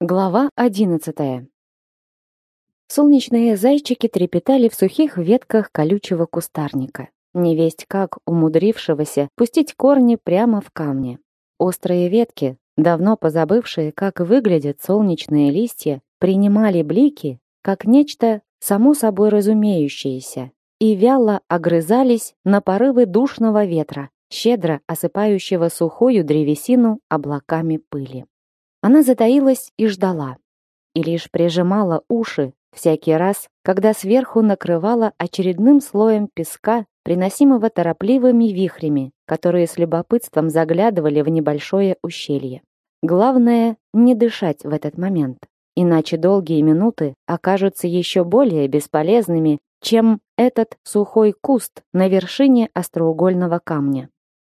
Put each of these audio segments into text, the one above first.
Глава 11. Солнечные зайчики трепетали в сухих ветках колючего кустарника, невесть как умудрившегося пустить корни прямо в камни. Острые ветки, давно позабывшие, как выглядят солнечные листья, принимали блики как нечто само собой разумеющееся и вяло огрызались на порывы душного ветра, щедро осыпающего сухую древесину облаками пыли. Она затаилась и ждала, и лишь прижимала уши всякий раз, когда сверху накрывала очередным слоем песка, приносимого торопливыми вихрями, которые с любопытством заглядывали в небольшое ущелье. Главное — не дышать в этот момент, иначе долгие минуты окажутся еще более бесполезными, чем этот сухой куст на вершине остроугольного камня.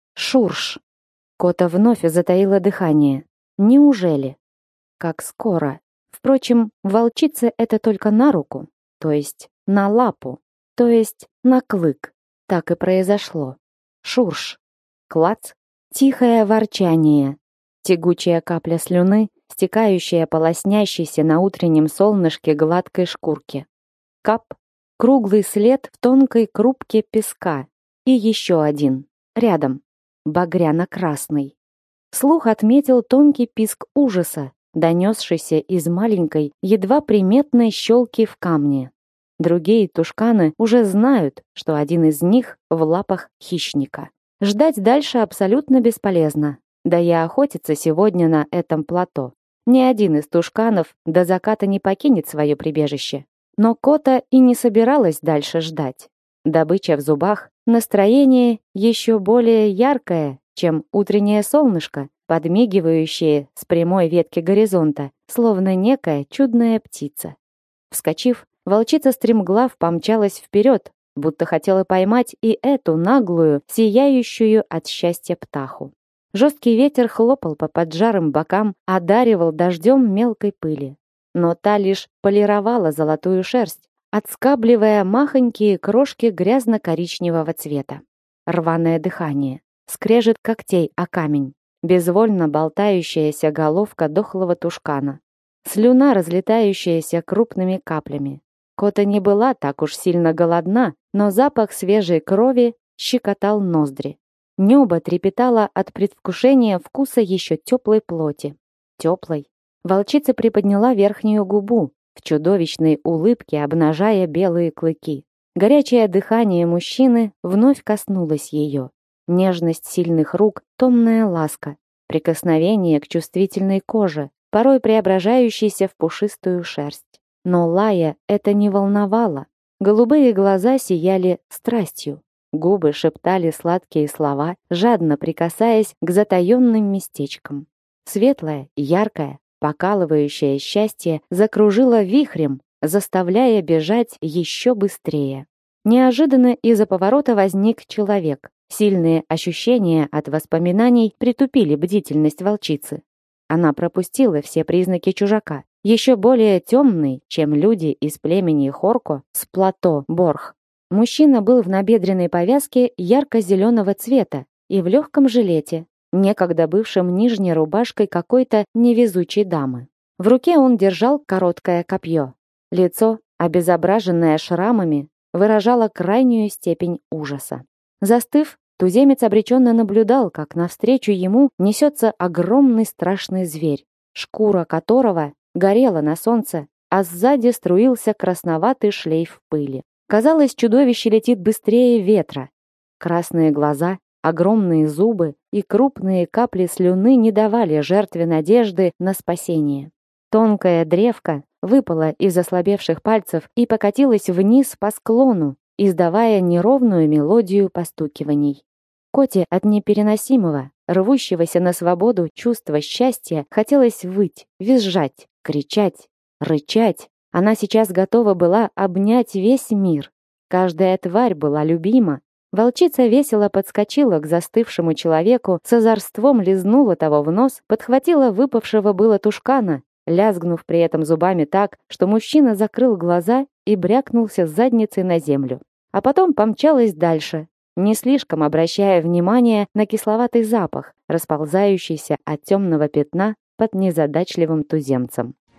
Шурш! Кота вновь затаила дыхание. Неужели? Как скоро? Впрочем, волчице это только на руку, то есть на лапу, то есть на клык. Так и произошло. Шурш. Клац. Тихое ворчание. Тягучая капля слюны, стекающая по лоснящейся на утреннем солнышке гладкой шкурке. Кап. Круглый след в тонкой крупке песка. И еще один. Рядом. Багряно-красный. Слух отметил тонкий писк ужаса, донесшийся из маленькой, едва приметной щелки в камне. Другие тушканы уже знают, что один из них в лапах хищника. Ждать дальше абсолютно бесполезно. Да и охотиться сегодня на этом плато. Ни один из тушканов до заката не покинет свое прибежище. Но кота и не собиралась дальше ждать. Добыча в зубах, настроение еще более яркое, чем утреннее солнышко, подмигивающее с прямой ветки горизонта, словно некая чудная птица. Вскочив, волчица стремглав помчалась вперед, будто хотела поймать и эту наглую, сияющую от счастья птаху. Жесткий ветер хлопал по поджарым бокам, одаривал дождем мелкой пыли. Но та лишь полировала золотую шерсть, отскабливая махонькие крошки грязно-коричневого цвета. Рваное дыхание. Скрежет когтей о камень, безвольно болтающаяся головка дохлого тушкана, слюна, разлетающаяся крупными каплями. Кота не была так уж сильно голодна, но запах свежей крови щекотал ноздри. Небо трепетало от предвкушения вкуса еще теплой плоти. Теплой. Волчица приподняла верхнюю губу, в чудовищной улыбке обнажая белые клыки. Горячее дыхание мужчины вновь коснулось ее. Нежность сильных рук, томная ласка, прикосновение к чувствительной коже, порой преображающейся в пушистую шерсть. Но Лая это не волновало. Голубые глаза сияли страстью. Губы шептали сладкие слова, жадно прикасаясь к затаенным местечкам. Светлое, яркое, покалывающее счастье закружило вихрем, заставляя бежать еще быстрее. Неожиданно из-за поворота возник человек. Сильные ощущения от воспоминаний притупили бдительность волчицы. Она пропустила все признаки чужака, еще более темный, чем люди из племени Хорко с плато Борх. Мужчина был в набедренной повязке ярко-зеленого цвета и в легком жилете, некогда бывшем нижней рубашкой какой-то невезучей дамы. В руке он держал короткое копье. Лицо, обезображенное шрамами, выражало крайнюю степень ужаса. Застыв, туземец обреченно наблюдал, как навстречу ему несется огромный страшный зверь, шкура которого горела на солнце, а сзади струился красноватый шлейф пыли. Казалось, чудовище летит быстрее ветра. Красные глаза, огромные зубы и крупные капли слюны не давали жертве надежды на спасение. Тонкая древка выпала из ослабевших пальцев и покатилась вниз по склону, издавая неровную мелодию постукиваний. Коте от непереносимого, рвущегося на свободу чувства счастья хотелось выть, визжать, кричать, рычать. Она сейчас готова была обнять весь мир. Каждая тварь была любима. Волчица весело подскочила к застывшему человеку, с озорством лизнула того в нос, подхватила выпавшего было тушкана, лязгнув при этом зубами так, что мужчина закрыл глаза и брякнулся задницей на землю. А потом помчалась дальше, не слишком обращая внимание на кисловатый запах, расползающийся от темного пятна под незадачливым туземцем.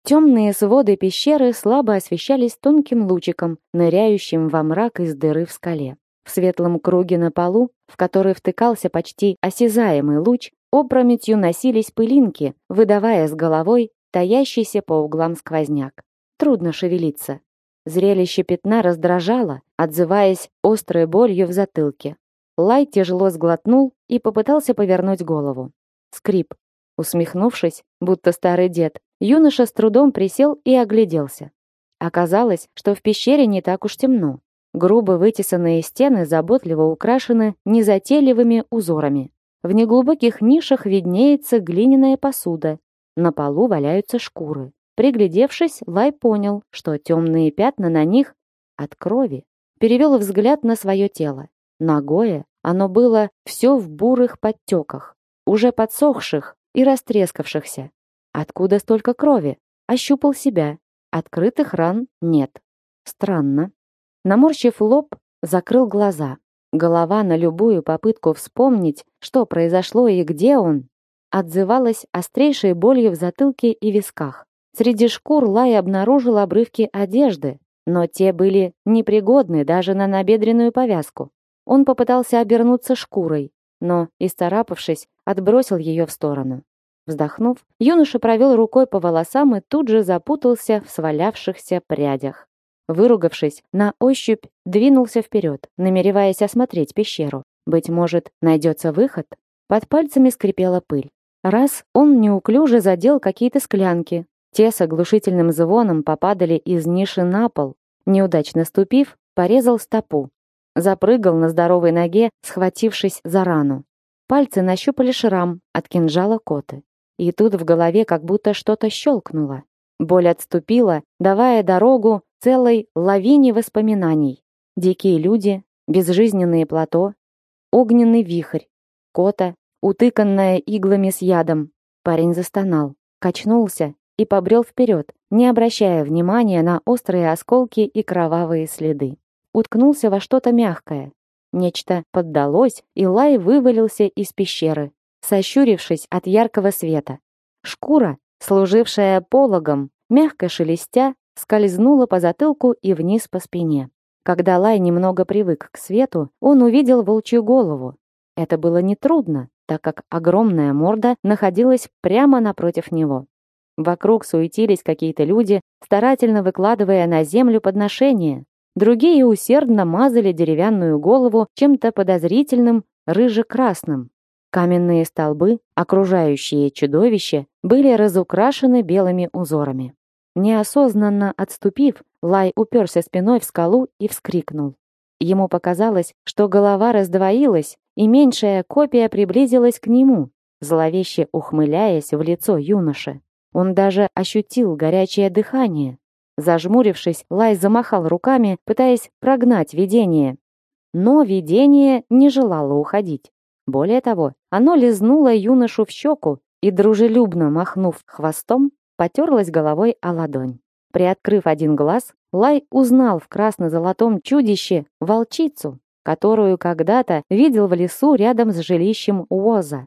Темные своды пещеры слабо освещались тонким лучиком, ныряющим во мрак из дыры в скале. В светлом круге на полу, в который втыкался почти осязаемый луч, опрометью носились пылинки, выдавая с головой таящийся по углам сквозняк. Трудно шевелиться. Зрелище пятна раздражало, отзываясь острой болью в затылке. Лай тяжело сглотнул и попытался повернуть голову. Скрип. Усмехнувшись, будто старый дед, юноша с трудом присел и огляделся. Оказалось, что в пещере не так уж темно. Грубо вытесанные стены заботливо украшены незатейливыми узорами. В неглубоких нишах виднеется глиняная посуда. На полу валяются шкуры. Приглядевшись, Лай понял, что темные пятна на них от крови. Перевел взгляд на свое тело. Нагое оно было все в бурых подтеках, уже подсохших и растрескавшихся. Откуда столько крови? Ощупал себя. Открытых ран нет. Странно. Наморщив лоб, закрыл глаза. Голова на любую попытку вспомнить, что произошло и где он, отзывалась острейшей болью в затылке и висках. Среди шкур Лай обнаружил обрывки одежды, но те были непригодны даже на набедренную повязку. Он попытался обернуться шкурой, но, исцарапавшись, отбросил ее в сторону. Вздохнув, юноша провел рукой по волосам и тут же запутался в свалявшихся прядях. Выругавшись, на ощупь двинулся вперед, намереваясь осмотреть пещеру. Быть может, найдется выход? Под пальцами скрипела пыль. Раз он неуклюже задел какие-то склянки. Те с оглушительным звоном попадали из ниши на пол. Неудачно ступив, порезал стопу. Запрыгал на здоровой ноге, схватившись за рану. Пальцы нащупали шрам от кинжала Коты. И тут в голове как будто что-то щелкнуло. Боль отступила, давая дорогу целой лавине воспоминаний. Дикие люди, безжизненные плато, огненный вихрь, Кота, утыканная иглами с ядом. Парень застонал, качнулся и побрел вперед, не обращая внимания на острые осколки и кровавые следы. Уткнулся во что-то мягкое. Нечто поддалось, и Лай вывалился из пещеры, сощурившись от яркого света. Шкура, служившая пологом, мягко шелестя, скользнула по затылку и вниз по спине. Когда Лай немного привык к свету, он увидел волчью голову. Это было нетрудно, так как огромная морда находилась прямо напротив него. Вокруг суетились какие-то люди, старательно выкладывая на землю подношения. Другие усердно мазали деревянную голову чем-то подозрительным рыже-красным. Каменные столбы, окружающие чудовище, были разукрашены белыми узорами. Неосознанно отступив, Лай уперся спиной в скалу и вскрикнул. Ему показалось, что голова раздвоилась, и меньшая копия приблизилась к нему, зловеще ухмыляясь в лицо юноши. Он даже ощутил горячее дыхание. Зажмурившись, Лай замахал руками, пытаясь прогнать видение. Но видение не желало уходить. Более того, оно лизнуло юношу в щеку и, дружелюбно махнув хвостом, потерлась головой о ладонь. Приоткрыв один глаз, Лай узнал в красно-золотом чудище волчицу, которую когда-то видел в лесу рядом с жилищем Уоза.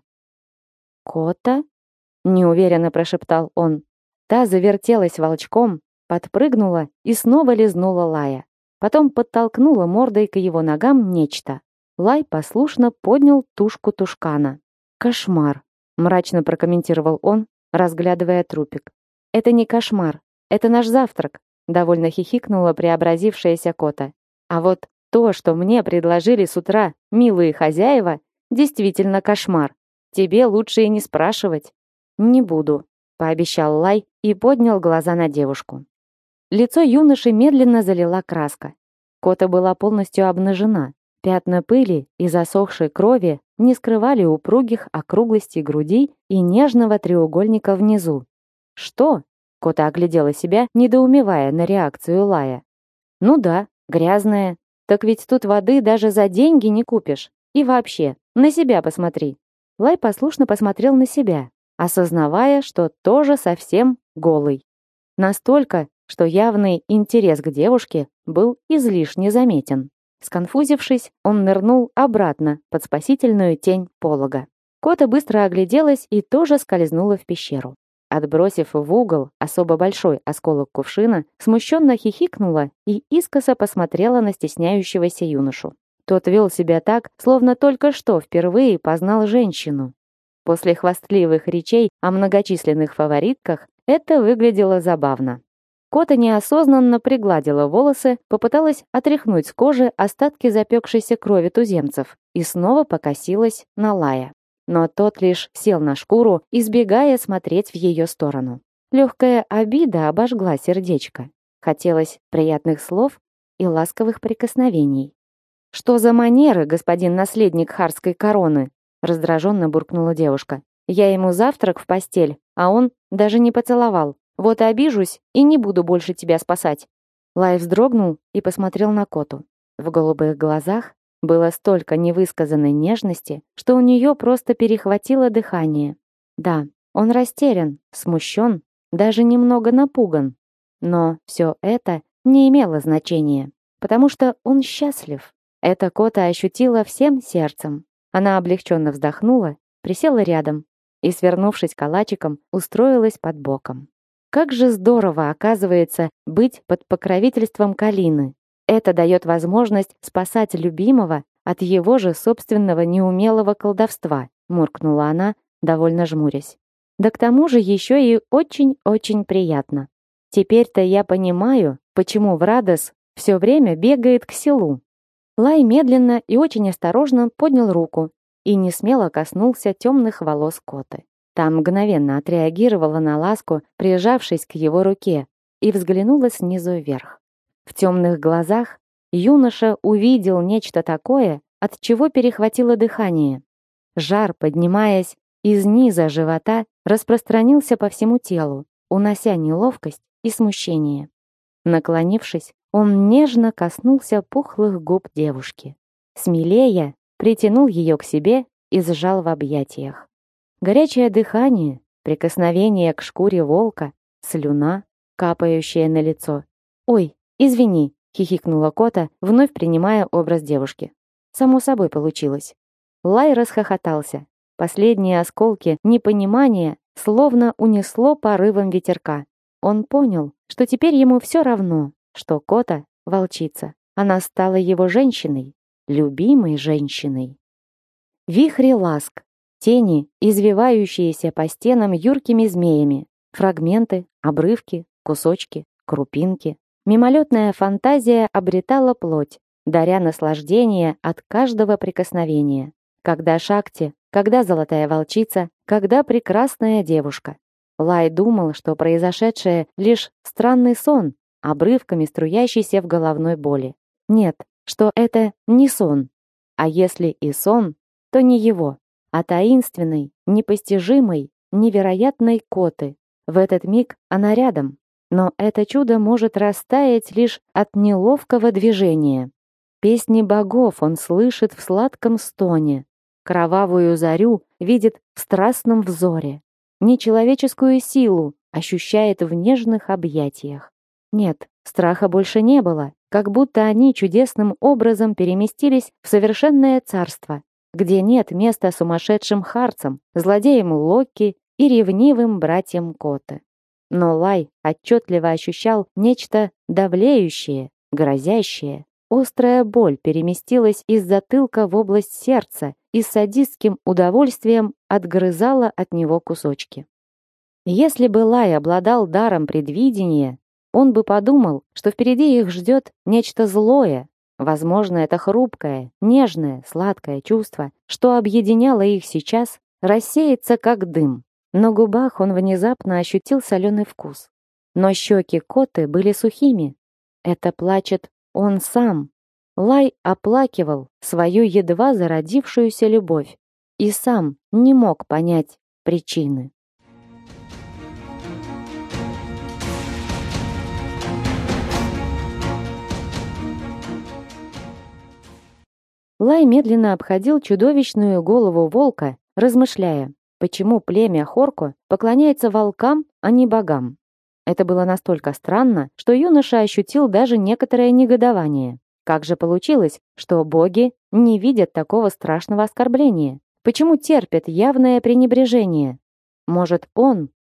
«Кота?» — неуверенно прошептал он. Та завертелась волчком, подпрыгнула и снова лизнула Лая. Потом подтолкнула мордой к его ногам нечто. Лай послушно поднял тушку тушкана. «Кошмар», — мрачно прокомментировал он, разглядывая трупик. «Это не кошмар, это наш завтрак», — довольно хихикнула преобразившаяся Кота. «А вот то, что мне предложили с утра милые хозяева, действительно кошмар. Тебе лучше и не спрашивать». «Не буду», — пообещал Лай и поднял глаза на девушку. Лицо юноши медленно залила краска. Кота была полностью обнажена. Пятна пыли и засохшей крови не скрывали упругих округлостей груди и нежного треугольника внизу. «Что?» — Кота оглядела себя, недоумевая на реакцию Лая. «Ну да, грязная. Так ведь тут воды даже за деньги не купишь. И вообще, на себя посмотри». Лай послушно посмотрел на себя, осознавая, что тоже совсем голый. Настолько, что явный интерес к девушке был излишне заметен. Сконфузившись, он нырнул обратно под спасительную тень полога. Кота быстро огляделась и тоже скользнула в пещеру. отбросив в угол особо большой осколок кувшина, смущенно хихикнула и искоса посмотрела на стесняющегося юношу. Тот вел себя так, словно только что впервые познал женщину. После хвастливых речей о многочисленных фаворитках это выглядело забавно. Кота неосознанно пригладила волосы, попыталась отряхнуть с кожи остатки запекшейся крови туземцев и снова покосилась на Лая. Но тот лишь сел на шкуру, избегая смотреть в ее сторону. Легкая обида обожгла сердечко. Хотелось приятных слов и ласковых прикосновений. «Что за манеры, господин наследник харской короны?» раздраженно буркнула девушка. «Я ему завтрак в постель, а он даже не поцеловал. Вот обижусь и не буду больше тебя спасать». Лай вздрогнул и посмотрел на Коту. В голубых глазах было столько невысказанной нежности, что у нее просто перехватило дыхание. Да, он растерян, смущен, даже немного напуган. Но все это не имело значения, потому что он счастлив. Это Кота ощутила всем сердцем. Она облегченно вздохнула, присела рядом и, свернувшись калачиком, устроилась под боком. Как же здорово, оказывается, быть под покровительством Калины. Это дает возможность спасать любимого от его же собственного неумелого колдовства, муркнула она, довольно жмурясь. Да к тому же еще и очень-очень приятно. Теперь-то я понимаю, почему Врадос все время бегает к селу. Лай медленно и очень осторожно поднял руку и несмело коснулся темных волос Коты. Та мгновенно отреагировала на ласку, прижавшись к его руке, и взглянула снизу вверх. В темных глазах юноша увидел нечто такое, от чего перехватило дыхание. Жар, поднимаясь из низа живота, распространился по всему телу, унося неловкость и смущение. Наклонившись, он нежно коснулся пухлых губ девушки. Смелее притянул ее к себе и сжал в объятиях. Горячее дыхание, прикосновение к шкуре волка, слюна, капающая на лицо. «Ой, извини», — хихикнула Кота, вновь принимая образ девушки. Само собой получилось. Лай расхохотался. Последние осколки непонимания словно унесло порывом ветерка. Он понял, что теперь ему все равно, что Кота — волчица. Она стала его женщиной, любимой женщиной. Вихри ласк, тени, извивающиеся по стенам юркими змеями, фрагменты, обрывки, кусочки, крупинки. Мимолетная фантазия обретала плоть, даря наслаждение от каждого прикосновения. Когда Шакти, когда золотая волчица, когда прекрасная девушка. Лай думал, что произошедшее лишь странный сон, обрывками струящийся в головной боли. Нет, что это не сон. А если и сон, то не его, а таинственной, непостижимой, невероятной Коты. В этот миг она рядом, но это чудо может растаять лишь от неловкого движения. Песни богов он слышит в сладком стоне, кровавую зарю видит в страстном взоре, нечеловеческую силу ощущает в нежных объятиях. Нет, страха больше не было, как будто они чудесным образом переместились в совершенное царство, где нет места сумасшедшим харцам, злодеям Локи и ревнивым братьям Коты. Но Лай отчетливо ощущал нечто давлеющее, грозящее. Острая боль переместилась из затылка в область сердца и с садистским удовольствием отгрызала от него кусочки. Если бы Лай обладал даром предвидения, он бы подумал, что впереди их ждет нечто злое. Возможно, это хрупкое, нежное, сладкое чувство, что объединяло их сейчас, рассеется как дым. На губах он внезапно ощутил соленый вкус. Но щеки Коты были сухими. Это плачет он сам. Лай оплакивал свою едва зародившуюся любовь и сам не мог понять причины. Лай медленно обходил чудовищную голову волка, размышляя, почему племя Хорко поклоняется волкам, а не богам. Это было настолько странно, что юноша ощутил даже некоторое негодование. Как же получилось, что боги не видят такого страшного оскорбления? Почему терпят явное пренебрежение? Может, он,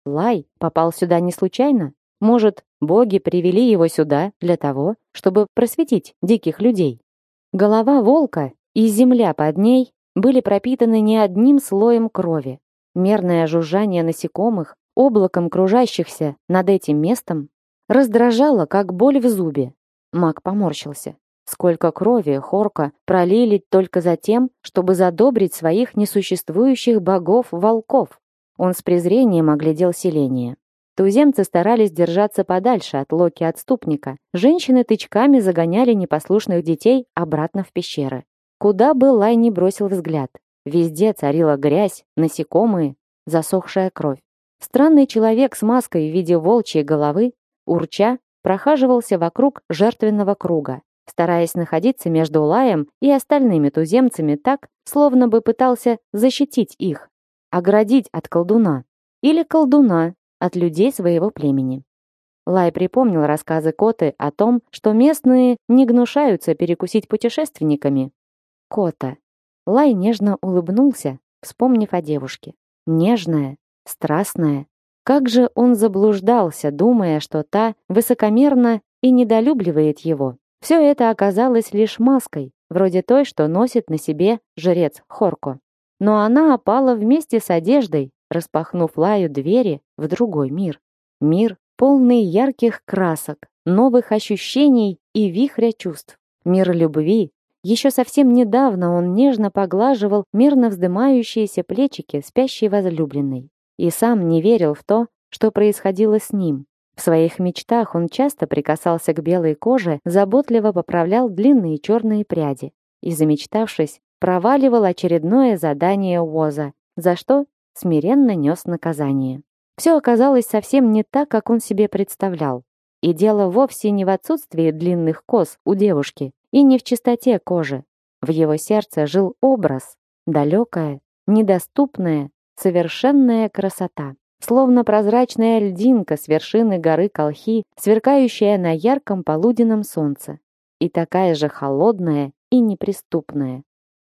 Лай попал сюда не случайно? Может, боги привели его сюда для того, чтобы просветить диких людей? Голова волка и земля под ней были пропитаны не одним слоем крови. Мерное жужжание насекомых, облаком кружащихся над этим местом, раздражало, как боль в зубе. Маг поморщился. Сколько крови Хорка пролили только за тем, чтобы задобрить своих несуществующих богов-волков. Он с презрением оглядел селение. Туземцы старались держаться подальше от Локи-отступника. Женщины тычками загоняли непослушных детей обратно в пещеры. Куда бы Лай ни бросил взгляд, везде царила грязь, насекомые, засохшая кровь. Странный человек с маской в виде волчьей головы, урча, прохаживался вокруг жертвенного круга, стараясь находиться между Лаем и остальными туземцами так, словно бы пытался защитить их, оградить от колдуна. Или колдуна от людей своего племени. Лай припомнил рассказы Коты о том, что местные не гнушаются перекусить путешественниками. Кота. Лай нежно улыбнулся, вспомнив о девушке. Нежная, страстная. Как же он заблуждался, думая, что та высокомерна и недолюбливает его. Все это оказалось лишь маской, вроде той, что носит на себе жрец Хорко. Но она опала вместе с одеждой, распахнув Лаю двери в другой мир. Мир, полный ярких красок, новых ощущений и вихря чувств. Мир любви. Еще совсем недавно он нежно поглаживал мерно вздымающиеся плечики спящей возлюбленной. И сам не верил в то, что происходило с ним. В своих мечтах он часто прикасался к белой коже, заботливо поправлял длинные черные пряди. И, замечтавшись, проваливал очередное задание Уоза, за что смиренно нес наказание. Все оказалось совсем не так, как он себе представлял. И дело вовсе не в отсутствии длинных кос у девушки и не в чистоте кожи. В его сердце жил образ, далекая, недоступная, совершенная красота. Словно прозрачная льдинка с вершины горы Колхи, сверкающая на ярком полуденном солнце. И такая же холодная и неприступная.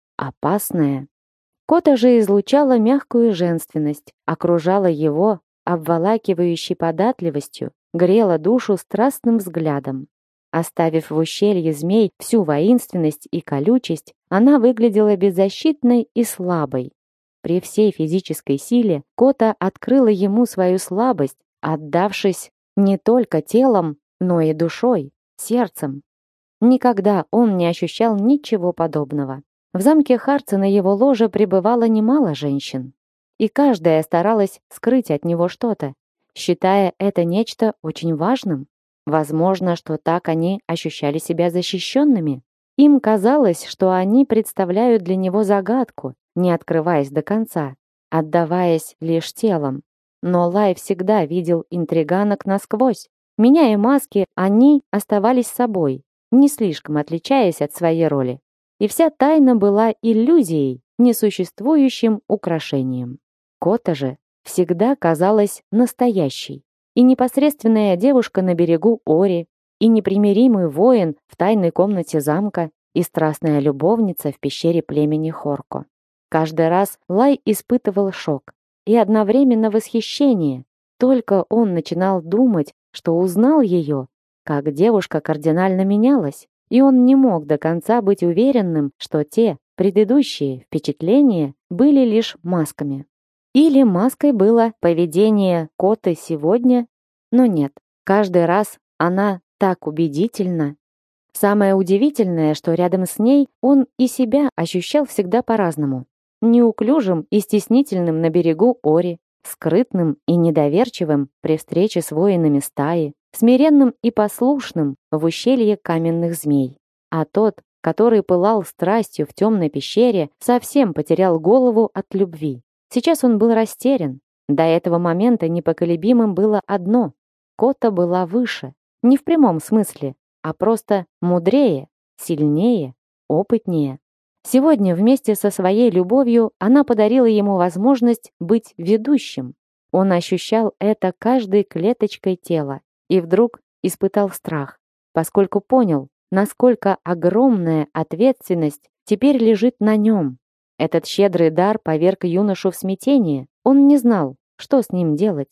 Опасная. Кота же излучала мягкую женственность, окружала его обволакивающей податливостью, грела душу страстным взглядом. Оставив в ущелье змей всю воинственность и колючесть, она выглядела беззащитной и слабой. При всей физической силе Кота открыла ему свою слабость, отдавшись не только телом, но и душой, сердцем. Никогда он не ощущал ничего подобного. В замке Харца на его ложе пребывало немало женщин, и каждая старалась скрыть от него что-то, считая это нечто очень важным. Возможно, что так они ощущали себя защищенными. Им казалось, что они представляют для него загадку, не открываясь до конца, отдаваясь лишь телом. Но Лай всегда видел интриганок насквозь. Меняя маски, они оставались собой, не слишком отличаясь от своей роли. И вся тайна была иллюзией, несуществующим украшением. Кота же всегда казалась настоящей. И непосредственная девушка на берегу Ори, и непримиримый воин в тайной комнате замка, и страстная любовница в пещере племени Хорко. Каждый раз Лай испытывал шок и одновременно восхищение. Только он начинал думать, что узнал ее, как девушка кардинально менялась, и он не мог до конца быть уверенным, что те предыдущие впечатления были лишь масками. Или маской было поведение Коты сегодня, но нет, каждый раз она так убедительна. Самое удивительное, что рядом с ней он и себя ощущал всегда по-разному. Неуклюжим и стеснительным на берегу Ори, скрытным и недоверчивым при встрече с воинами стаи, смиренным и послушным в ущелье каменных змей. А тот, который пылал страстью в темной пещере, совсем потерял голову от любви. Сейчас он был растерян. До этого момента непоколебимым было одно: Кота была выше, не в прямом смысле, а просто мудрее, сильнее, опытнее. Сегодня вместе со своей любовью она подарила ему возможность быть ведущим. Он ощущал это каждой клеточкой тела и вдруг испытал страх, поскольку понял, насколько огромная ответственность теперь лежит на нем. Этот щедрый дар поверг юношу в смятение. Он не знал, что с ним делать.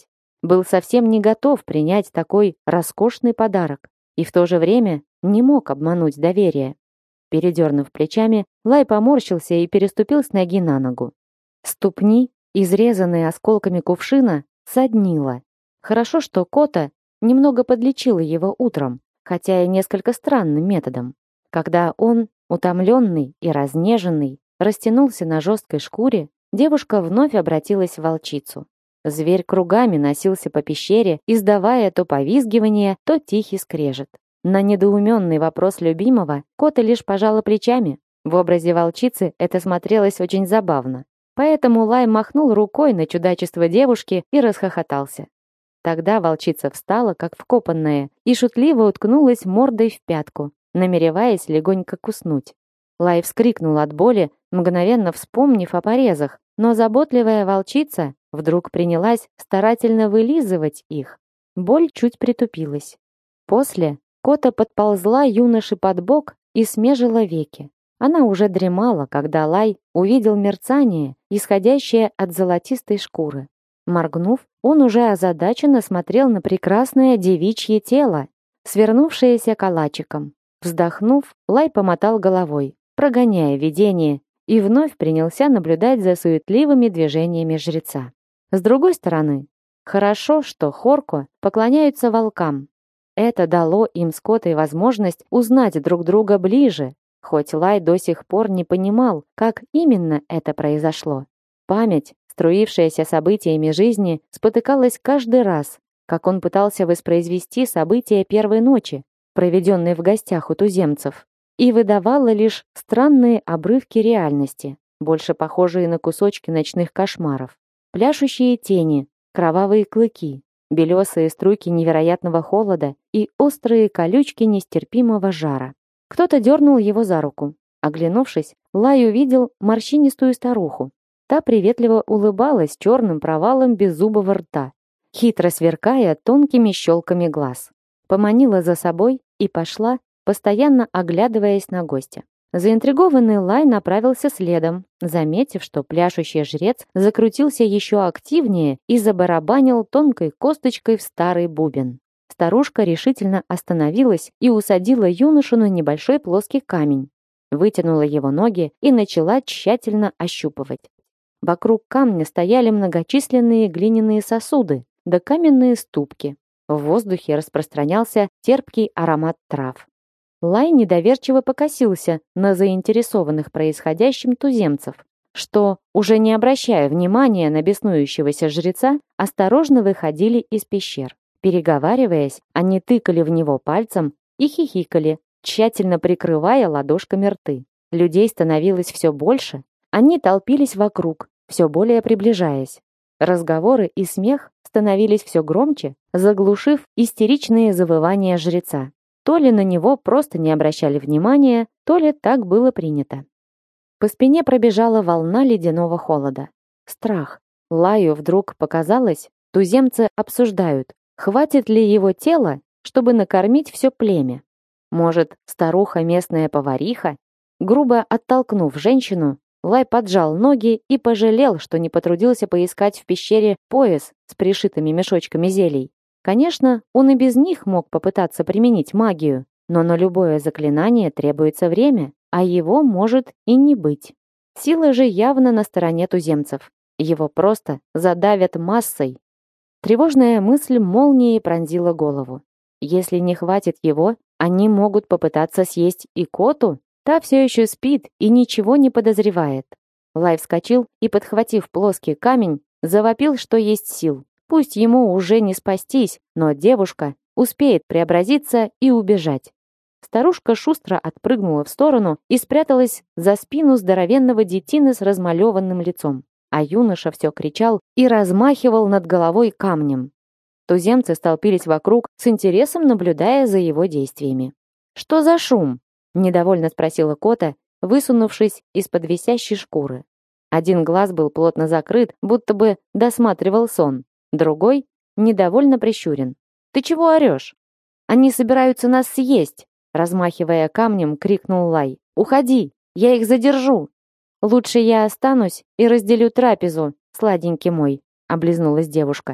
был совсем не готов принять такой роскошный подарок и в то же время не мог обмануть доверие. Передернув плечами, Лай поморщился и переступил с ноги на ногу. Ступни, изрезанные осколками кувшина, соднило. Хорошо, что Кота немного подлечила его утром, хотя и несколько странным методом. Когда он, утомленный и разнеженный, растянулся на жесткой шкуре, девушка вновь обратилась в волчицу. Зверь кругами носился по пещере, издавая то повизгивание, то тихий скрежет. На недоуменный вопрос любимого Кота лишь пожала плечами. В образе волчицы это смотрелось очень забавно. Поэтому Лай махнул рукой на чудачество девушки и расхохотался. Тогда волчица встала, как вкопанная, и шутливо уткнулась мордой в пятку, намереваясь легонько куснуть. Лай вскрикнул от боли, мгновенно вспомнив о порезах, но заботливая волчица вдруг принялась старательно вылизывать их. Боль чуть притупилась. После Кота подползла юноше под бок и смежила веки. Она уже дремала, когда Лай увидел мерцание, исходящее от золотистой шкуры. Моргнув, он уже озадаченно смотрел на прекрасное девичье тело, свернувшееся калачиком. Вздохнув, Лай помотал головой, прогоняя видение, и вновь принялся наблюдать за суетливыми движениями жреца. С другой стороны, хорошо, что Хорко поклоняются волкам. Это дало им с Котой возможность узнать друг друга ближе, хоть Лай до сих пор не понимал, как именно это произошло. Память, струившаяся событиями жизни, спотыкалась каждый раз, как он пытался воспроизвести события первой ночи, проведенной в гостях у туземцев, и выдавала лишь странные обрывки реальности, больше похожие на кусочки ночных кошмаров. Пляшущие тени, кровавые клыки, белесые струйки невероятного холода и острые колючки нестерпимого жара. Кто-то дернул его за руку. Оглянувшись, Лай увидел морщинистую старуху. Та приветливо улыбалась черным провалом беззубого рта, хитро сверкая тонкими щелками глаз. Поманила за собой и пошла, постоянно оглядываясь на гостя. Заинтригованный Лай направился следом, заметив, что пляшущий жрец закрутился еще активнее и забарабанил тонкой косточкой в старый бубен. Старушка решительно остановилась и усадила юношу на небольшой плоский камень, вытянула его ноги и начала тщательно ощупывать. Вокруг камня стояли многочисленные глиняные сосуды да каменные ступки. В воздухе распространялся терпкий аромат трав. Лай недоверчиво покосился на заинтересованных происходящим туземцев, что, уже не обращая внимания на беснующегося жреца, осторожно выходили из пещер. Переговариваясь, они тыкали в него пальцем и хихикали, тщательно прикрывая ладошками рты. Людей становилось все больше, они толпились вокруг, все более приближаясь. Разговоры и смех становились все громче, заглушив истеричные завывания жреца. То ли на него просто не обращали внимания, то ли так было принято. По спине пробежала волна ледяного холода. Страх. Лаю вдруг показалось, туземцы обсуждают, хватит ли его тела, чтобы накормить все племя. Может, старуха местная повариха? Грубо оттолкнув женщину, Лай поджал ноги и пожалел, что не потрудился поискать в пещере пояс с пришитыми мешочками зелий. Конечно, он и без них мог попытаться применить магию, но на любое заклинание требуется время, а его может и не быть. Сила же явно на стороне туземцев. Его просто задавят массой. Тревожная мысль молнией пронзила голову. Если не хватит его, они могут попытаться съесть и Коту. Та все еще спит и ничего не подозревает. Лай вскочил и, подхватив плоский камень, завопил, что есть сил. Пусть ему уже не спастись, но девушка успеет преобразиться и убежать. Старушка шустро отпрыгнула в сторону и спряталась за спину здоровенного детины с размалеванным лицом. А юноша все кричал и размахивал над головой камнем. Туземцы столпились вокруг, с интересом наблюдая за его действиями. «Что за шум?» — недовольно спросила Кота, высунувшись из-под висящей шкуры. Один глаз был плотно закрыт, будто бы досматривал сон. Другой недовольно прищурен. «Ты чего орешь?» «Они собираются нас съесть!» Размахивая камнем, крикнул Лай. «Уходи! Я их задержу!» «Лучше я останусь и разделю трапезу, сладенький мой», облизнулась девушка.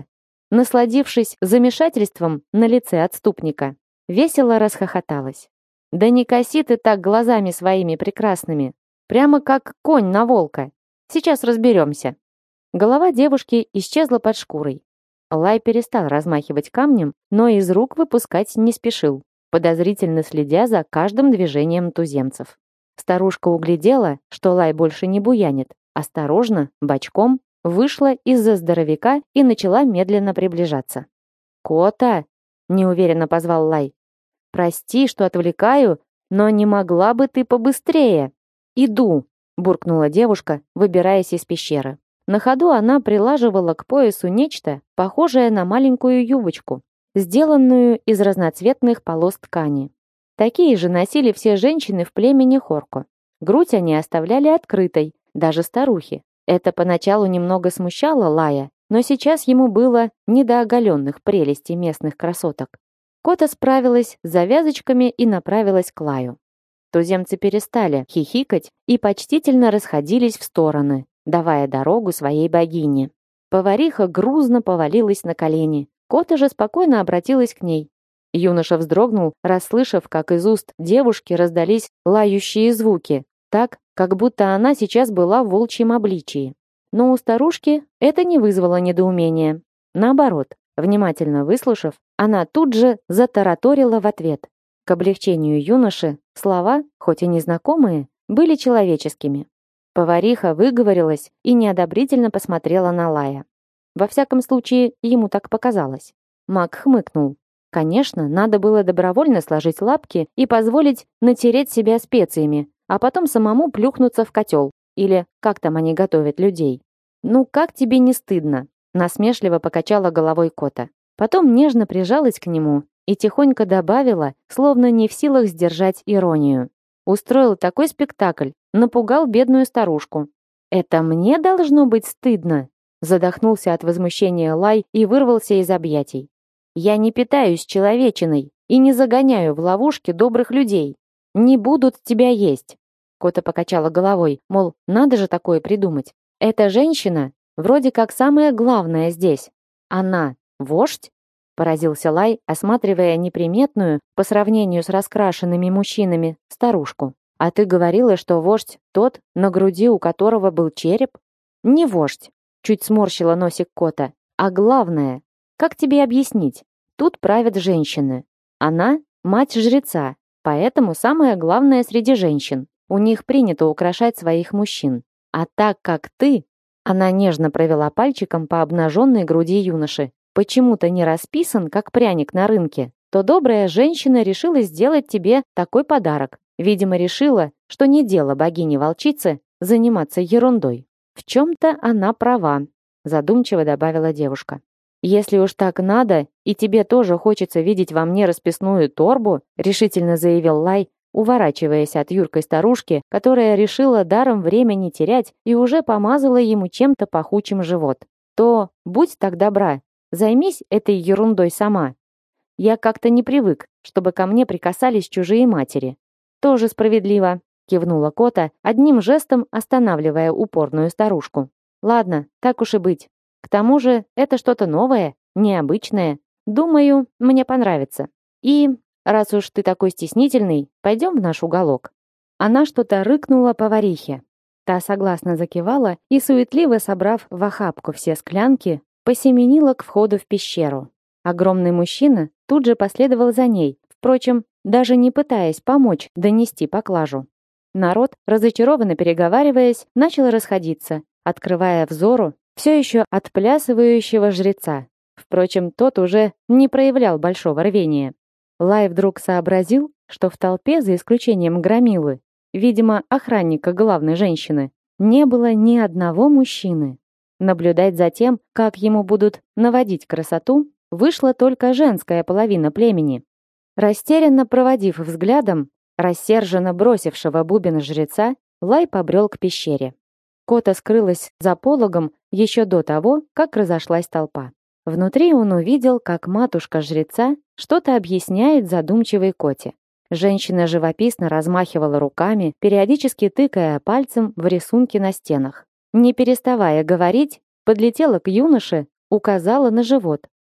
насладившись замешательством на лице отступника, весело расхохоталась. «Да не коси ты так глазами своими прекрасными, прямо как конь на волка. Сейчас разберемся». Голова девушки исчезла под шкурой. Лай перестал размахивать камнем, но из рук выпускать не спешил, подозрительно следя за каждым движением туземцев. Старушка углядела, что Лай больше не буянит, осторожно, бочком, вышла из-за здоровяка и начала медленно приближаться. «Кота!» — неуверенно позвал Лай. «Прости, что отвлекаю, но не могла бы ты побыстрее?» «Иду!» — буркнула девушка, выбираясь из пещеры. На ходу она прилаживала к поясу нечто, похожее на маленькую юбочку, сделанную из разноцветных полос ткани. Такие же носили все женщины в племени Хорко. Грудь они оставляли открытой, даже старухи. Это поначалу немного смущало Лая, но сейчас ему было не до оголенных прелестей местных красоток. Кота справилась с завязочками и направилась к Лаю. Туземцы перестали хихикать и почтительно расходились в стороны, давая дорогу своей богине. Повариха грузно повалилась на колени. Кота же спокойно обратилась к ней. Юноша вздрогнул, расслышав, как из уст девушки раздались лающие звуки, так, как будто она сейчас была в волчьем обличии. Но у старушки это не вызвало недоумения. Наоборот, внимательно выслушав, она тут же затараторила в ответ. К облегчению юноши слова, хоть и незнакомые, были человеческими. Повариха выговорилась и неодобрительно посмотрела на Лая. Во всяком случае, ему так показалось. Маг хмыкнул. Конечно, надо было добровольно сложить лапки и позволить натереть себя специями, а потом самому плюхнуться в котел. Или как там они готовят людей. «Ну как тебе не стыдно?» Насмешливо покачала головой Кота. Потом нежно прижалась к нему и тихонько добавила, словно не в силах сдержать иронию. Устроил такой спектакль, напугал бедную старушку. «Это мне должно быть стыдно?» Задохнулся от возмущения Лай и вырвался из объятий. «Я не питаюсь человечиной и не загоняю в ловушки добрых людей. Не будут тебя есть». Кота покачала головой, мол, надо же такое придумать. «Эта женщина вроде как самое главное здесь. Она вождь?» Поразился Лай, осматривая неприметную, по сравнению с раскрашенными мужчинами, старушку. «А ты говорила, что вождь тот, на груди у которого был череп?» «Не вождь», — чуть сморщила носик Кота, «а главное. Как тебе объяснить? Тут правят женщины. Она — мать жреца, поэтому самое главное среди женщин. У них принято украшать своих мужчин. А так как ты...» Она нежно провела пальчиком по обнаженной груди юноши. «Почему-то не расписан, как пряник на рынке, то добрая женщина решила сделать тебе такой подарок. Видимо, решила, что не дело богини-волчицы заниматься ерундой». «В чем-то она права», задумчиво добавила девушка. «Если уж так надо, и тебе тоже хочется видеть во мне расписную торбу», решительно заявил Лай, уворачиваясь от юркой старушки, которая решила даром время не терять и уже помазала ему чем-то пахучим живот, то будь так добра, займись этой ерундой сама. Я как-то не привык, чтобы ко мне прикасались чужие матери». «Тоже справедливо», кивнула Кота, одним жестом останавливая упорную старушку. «Ладно, так уж и быть. К тому же это что-то новое, необычное. Думаю, мне понравится. И, раз уж ты такой стеснительный, пойдем в наш уголок». Она что-то рыкнула поварихе. Та согласно закивала и, суетливо собрав в охапку все склянки, посеменила к входу в пещеру. Огромный мужчина тут же последовал за ней, впрочем, даже не пытаясь помочь донести поклажу. Народ, разочарованно переговариваясь, начал расходиться, открывая взору все еще отплясывающего жреца. Впрочем, тот уже не проявлял большого рвения. Лай вдруг сообразил, что в толпе, за исключением громилы, видимо, охранника главной женщины, не было ни одного мужчины. Наблюдать за тем, как ему будут наводить красоту, вышла только женская половина племени. Растерянно проводив взглядом рассерженно бросившего бубен жреца, Лай побрел к пещере. Кота скрылась за пологом еще до того, как разошлась толпа. Внутри он увидел, как матушка жреца что-то объясняет задумчивой Коте. Женщина живописно размахивала руками, периодически тыкая пальцем в рисунки на стенах. Не переставая говорить, подлетела к юноше, указала на живот,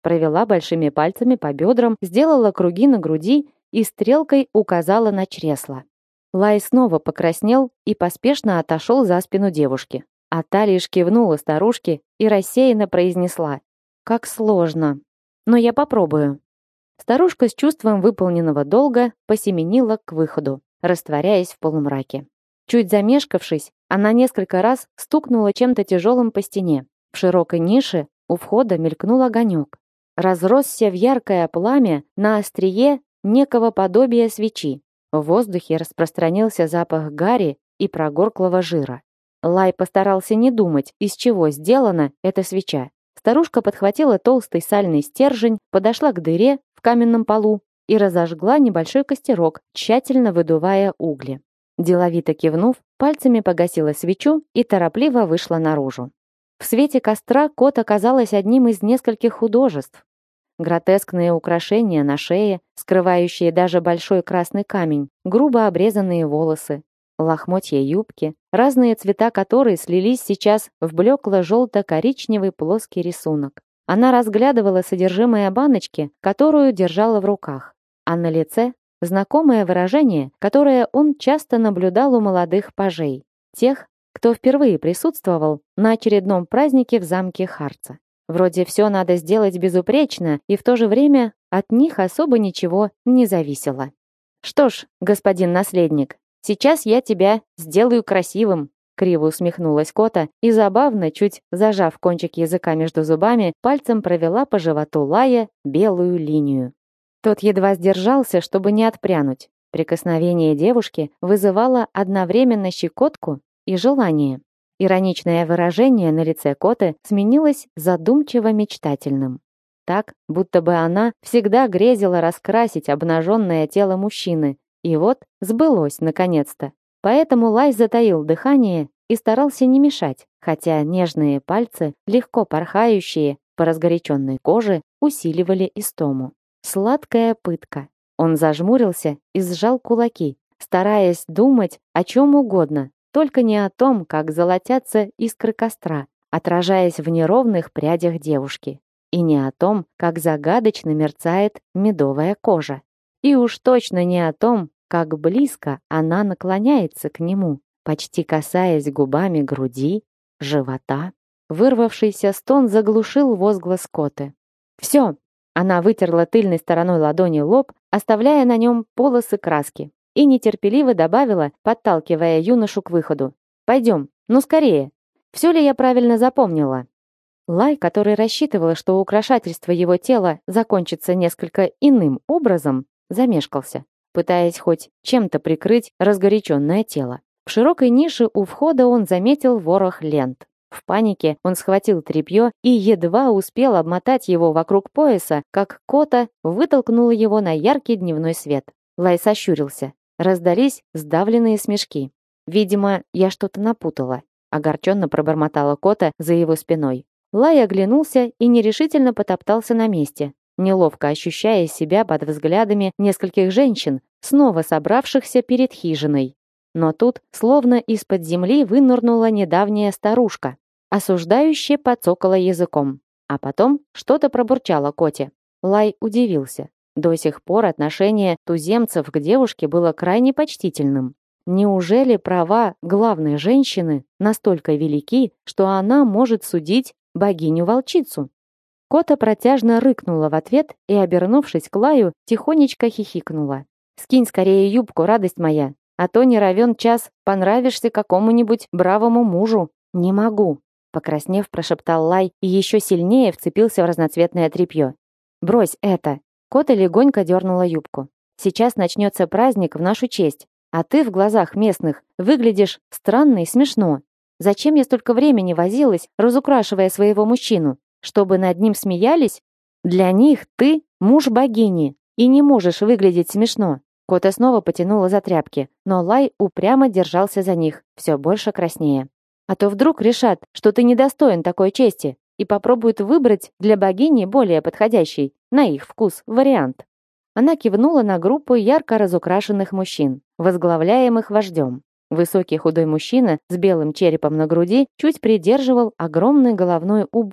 провела большими пальцами по бедрам, сделала круги на груди и стрелкой указала на чресло. Лай снова покраснел и поспешно отошел за спину девушки. А та лишь кивнула старушке и рассеянно произнесла: «Как сложно. Но я попробую». Старушка с чувством выполненного долга посеменила к выходу, растворяясь в полумраке. Чуть замешкавшись, она несколько раз стукнула чем-то тяжелым по стене. В широкой нише у входа мелькнул огонек. Разросся в яркое пламя на острие некого подобия свечи. В воздухе распространился запах гари и прогорклого жира. Лай постарался не думать, из чего сделана эта свеча. Старушка подхватила толстый сальный стержень, подошла к дыре в каменном полу и разожгла небольшой костерок, тщательно выдувая угли. Деловито кивнув, пальцами погасила свечу и торопливо вышла наружу. В свете костра кот оказалась одним из нескольких художеств. Гротескные украшения на шее, скрывающие даже большой красный камень, грубо обрезанные волосы, лохмотья юбки, разные цвета которой слились сейчас в блекло-желто-коричневый плоский рисунок. Она разглядывала содержимое баночки, которую держала в руках, а на лице знакомое выражение, которое он часто наблюдал у молодых пажей, тех, кто впервые присутствовал на очередном празднике в замке Харца. Вроде все надо сделать безупречно, и в то же время от них особо ничего не зависело. «Что ж, господин наследник, сейчас я тебя сделаю красивым», криво усмехнулась Кота и забавно, чуть зажав кончик языка между зубами, пальцем провела по животу Лая белую линию. Тот едва сдержался, чтобы не отпрянуть. Прикосновение девушки вызывало одновременно щекотку и желание. Ироничное выражение на лице Коты сменилось задумчиво-мечтательным. Так, будто бы она всегда грезила раскрасить обнаженное тело мужчины, и вот сбылось наконец-то. Поэтому Лай затаил дыхание и старался не мешать, хотя нежные пальцы, легко порхающие по разгоряченной коже, усиливали истому. Сладкая пытка. Он зажмурился и сжал кулаки, стараясь думать о чем угодно, только не о том, как золотятся искры костра, отражаясь в неровных прядях девушки, и не о том, как загадочно мерцает медовая кожа. И уж точно не о том, как близко она наклоняется к нему, почти касаясь губами груди, живота. Вырвавшийся стон заглушил возглас Коты. «Все!» Она вытерла тыльной стороной ладони лоб, оставляя на нем полосы краски, и нетерпеливо добавила, подталкивая юношу к выходу. «Пойдем, ну скорее! Все ли я правильно запомнила?» Лай, который рассчитывал, что украшательство его тела закончится несколько иным образом, замешкался, пытаясь хоть чем-то прикрыть разгоряченное тело. В широкой нише у входа он заметил ворох лент. В панике он схватил тряпье и едва успел обмотать его вокруг пояса, как Кота вытолкнула его на яркий дневной свет. Лай сощурился. Раздались сдавленные смешки. «Видимо, я что-то напутала», — огорченно пробормотала Кота за его спиной. Лай оглянулся и нерешительно потоптался на месте, неловко ощущая себя под взглядами нескольких женщин, снова собравшихся перед хижиной. Но тут, словно из-под земли, вынырнула недавняя старушка, осуждающе подцокала языком, а потом что-то пробурчала Коте. Лай удивился. До сих пор отношение туземцев к девушке было крайне почтительным. Неужели права главной женщины настолько велики, что она может судить богиню-волчицу? Кота протяжно рыкнула в ответ и, обернувшись к Лаю, тихонечко хихикнула. «Скинь скорее юбку, радость моя, а то не равен час понравишься какому-нибудь бравому мужу». «Не могу», — покраснев, прошептал Лай и еще сильнее вцепился в разноцветное тряпье. «Брось это!» Кота легонько дернула юбку. «Сейчас начнется праздник в нашу честь, а ты в глазах местных выглядишь странно и смешно. Зачем я столько времени возилась, разукрашивая своего мужчину? Чтобы над ним смеялись? Для них ты муж богини и не можешь выглядеть смешно». Кота снова потянула за тряпки, но Лай упрямо держался за них, все больше краснее. «А то вдруг решат, что ты недостоин такой чести, и попробуют выбрать для богини более подходящий, на их вкус, вариант». Она кивнула на группу ярко разукрашенных мужчин, возглавляемых вождем. Высокий худой мужчина с белым черепом на груди чуть придерживал огромный головной убор,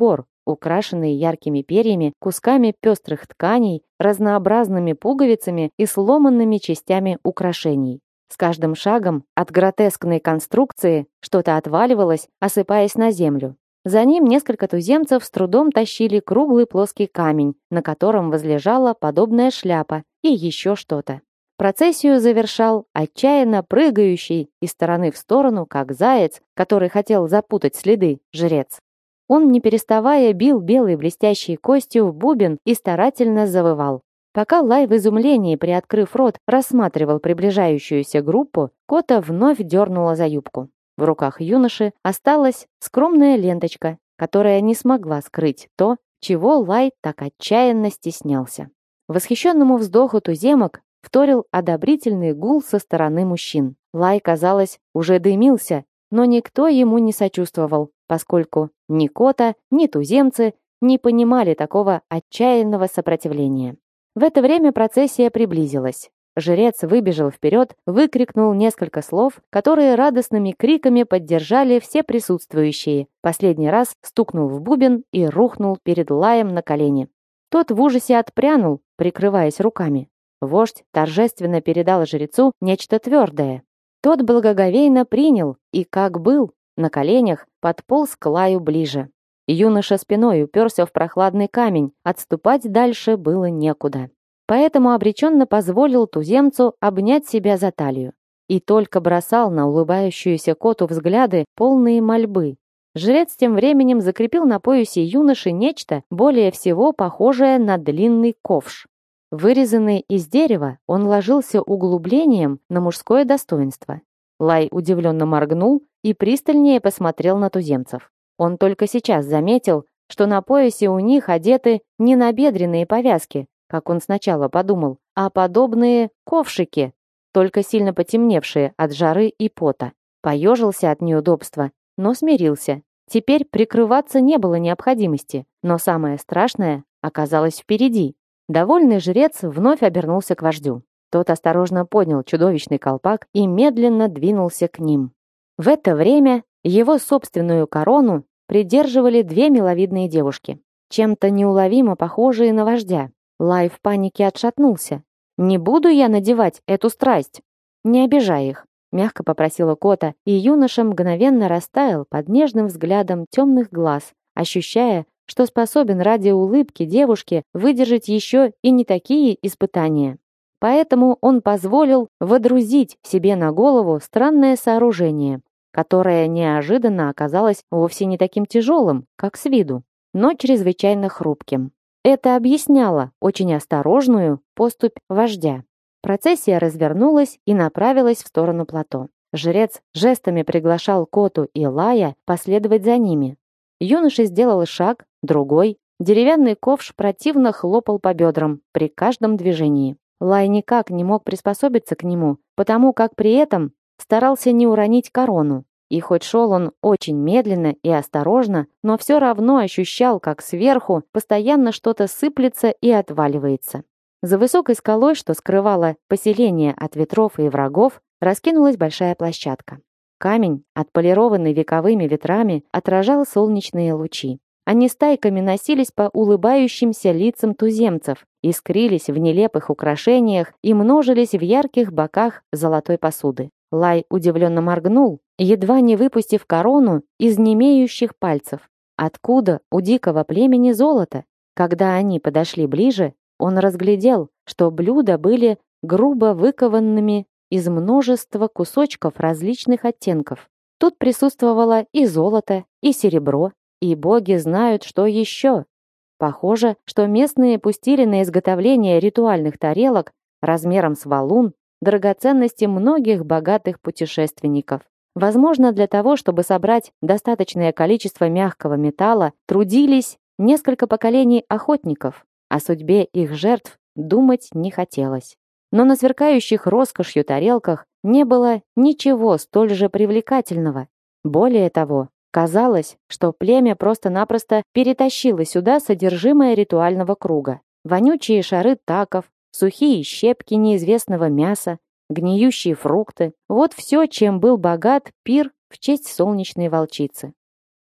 украшенные яркими перьями, кусками пестрых тканей, разнообразными пуговицами и сломанными частями украшений. С каждым шагом от гротескной конструкции что-то отваливалось, осыпаясь на землю. За ним несколько туземцев с трудом тащили круглый плоский камень, на котором возлежала подобная шляпа и еще что-то. Процессию завершал отчаянно прыгающий из стороны в сторону, как заяц, который хотел запутать следы, жрец. Он, не переставая, бил белой блестящей костью в бубен и старательно завывал. Пока Лай в изумлении, приоткрыв рот, рассматривал приближающуюся группу, Кота вновь дернула за юбку. В руках юноши осталась скромная ленточка, которая не смогла скрыть то, чего Лай так отчаянно стеснялся. Восхищенному вздоху туземок вторил одобрительный гул со стороны мужчин. Лай, казалось, уже дымился, но никто ему не сочувствовал, поскольку ни Кота, ни туземцы не понимали такого отчаянного сопротивления. В это время процессия приблизилась. Жрец выбежал вперед, выкрикнул несколько слов, которые радостными криками поддержали все присутствующие. Последний раз стукнул в бубен и рухнул перед Лаем на колени. Тот в ужасе отпрянул, прикрываясь руками. Вождь торжественно передал жрецу нечто твердое. Тот благоговейно принял и, как был, на коленях подполз к Лаю ближе. Юноша спиной уперся в прохладный камень, отступать дальше было некуда. Поэтому обреченно позволил туземцу обнять себя за талию. И только бросал на улыбающуюся Коту взгляды, полные мольбы. Жрец тем временем закрепил на поясе юноши нечто, более всего похожее на длинный ковш. Вырезанный из дерева, он ложился углублением на мужское достоинство. Лай удивленно моргнул и пристальнее посмотрел на туземцев. Он только сейчас заметил, что на поясе у них одеты не набедренные повязки, как он сначала подумал, а подобные ковшики, только сильно потемневшие от жары и пота. Поежился от неудобства, но смирился. Теперь прикрываться не было необходимости, но самое страшное оказалось впереди. Довольный жрец вновь обернулся к вождю. Тот осторожно поднял чудовищный колпак и медленно двинулся к ним. В это время его собственную корону придерживали две миловидные девушки, чем-то неуловимо похожие на вождя. Лай в панике отшатнулся. «Не буду я надевать эту страсть!» «Не обижай их», — мягко попросила Кота, и юноша мгновенно растаял под нежным взглядом темных глаз, ощущая, что способен ради улыбки девушки выдержать еще и не такие испытания. Поэтому он позволил водрузить себе на голову странное сооружение, которое неожиданно оказалось вовсе не таким тяжелым, как с виду, но чрезвычайно хрупким. Это объясняло очень осторожную поступь вождя. Процессия развернулась и направилась в сторону плато. Жрец жестами приглашал Коту и Лая последовать за ними. Юноша сделал шаг, другой. Деревянный ковш противно хлопал по бедрам при каждом движении. Лай никак не мог приспособиться к нему, потому как при этом старался не уронить корону. И хоть шел он очень медленно и осторожно, но все равно ощущал, как сверху постоянно что-то сыплется и отваливается. За высокой скалой, что скрывало поселение от ветров и врагов, раскинулась большая площадка. Камень, отполированный вековыми ветрами, отражал солнечные лучи. Они стайками носились по улыбающимся лицам туземцев, искрились в нелепых украшениях и множились в ярких боках золотой посуды. Лай удивленно моргнул, едва не выпустив корону из немеющих пальцев. Откуда у дикого племени золото? Когда они подошли ближе, он разглядел, что блюда были грубо выкованными из множества кусочков различных оттенков. Тут присутствовало и золото, и серебро, и боги знают, что еще. Похоже, что местные пустили на изготовление ритуальных тарелок размером с валун драгоценности многих богатых путешественников. Возможно, для того, чтобы собрать достаточное количество мягкого металла, трудились несколько поколений охотников. О судьбе их жертв думать не хотелось. Но на сверкающих роскошью тарелках не было ничего столь же привлекательного. Более того, казалось, что племя просто-напросто перетащило сюда содержимое ритуального круга. Вонючие шары таков, сухие щепки неизвестного мяса, гниющие фрукты. Вот все, чем был богат пир в честь солнечной волчицы.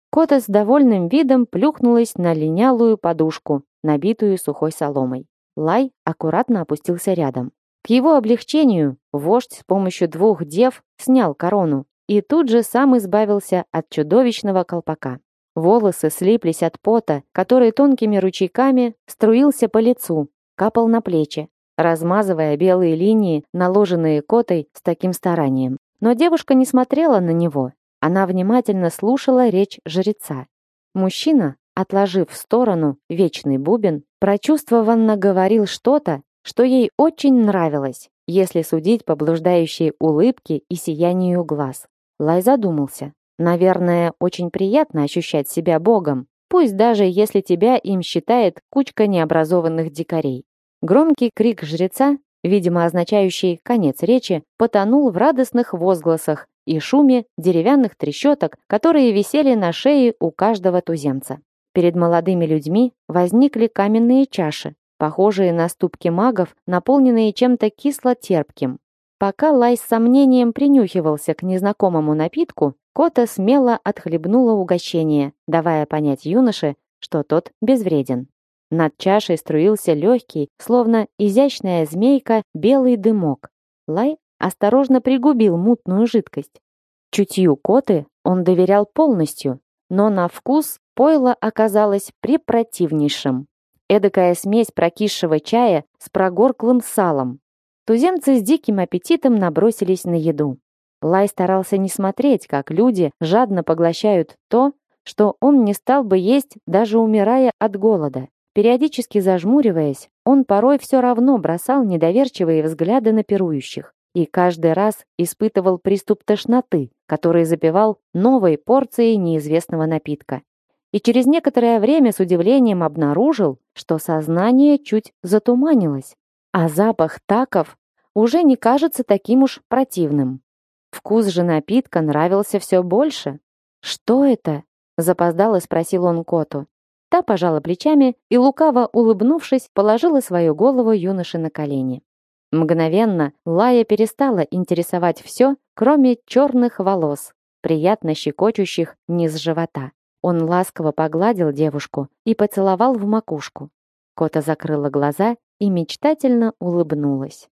Кота с довольным видом плюхнулась на линялую подушку, набитую сухой соломой. Лай аккуратно опустился рядом. К его облегчению вождь с помощью 2 дев снял корону и тут же сам избавился от чудовищного колпака. Волосы слиплись от пота, который тонкими ручейками струился по лицу, капал на плечи, размазывая белые линии, наложенные Котой с таким старанием. Но девушка не смотрела на него. Она внимательно слушала речь жреца. Мужчина, отложив в сторону вечный бубен, прочувствованно говорил что-то, что ей очень нравилось, если судить по блуждающей улыбке и сиянию глаз. Лай задумался. Наверное, очень приятно ощущать себя богом, пусть даже если тебя им считает кучка необразованных дикарей. Громкий крик жреца, видимо означающий конец речи, потонул в радостных возгласах и шуме деревянных трещоток, которые висели на шее у каждого туземца. Перед молодыми людьми возникли каменные чаши, похожие на ступки магов, наполненные чем-то кисло-терпким. Пока Лай с сомнением принюхивался к незнакомому напитку, Кота смело отхлебнула угощение, давая понять юноше, что тот безвреден. Над чашей струился легкий, словно изящная змейка, белый дымок. Лай осторожно пригубил мутную жидкость. Чутью Коты он доверял полностью, но на вкус пойло оказалось препротивнейшим. Эдакая смесь прокисшего чая с прогорклым салом. Туземцы с диким аппетитом набросились на еду. Лай старался не смотреть, как люди жадно поглощают то, что он не стал бы есть, даже умирая от голода. Периодически зажмуриваясь, он порой все равно бросал недоверчивые взгляды на пирующих и каждый раз испытывал приступ тошноты, который запивал новой порцией неизвестного напитка. И через некоторое время с удивлением обнаружил, что сознание чуть затуманилось, а запах таков уже не кажется таким уж противным. Вкус же напитка нравился все больше. «Что это?» — запоздало спросил он Коту. Та пожала плечами и, лукаво улыбнувшись, положила свою голову юноше на колени. Мгновенно Лая перестала интересовать все, кроме черных волос, приятно щекочущих низ живота. Он ласково погладил девушку и поцеловал в макушку. Кота закрыла глаза и мечтательно улыбнулась.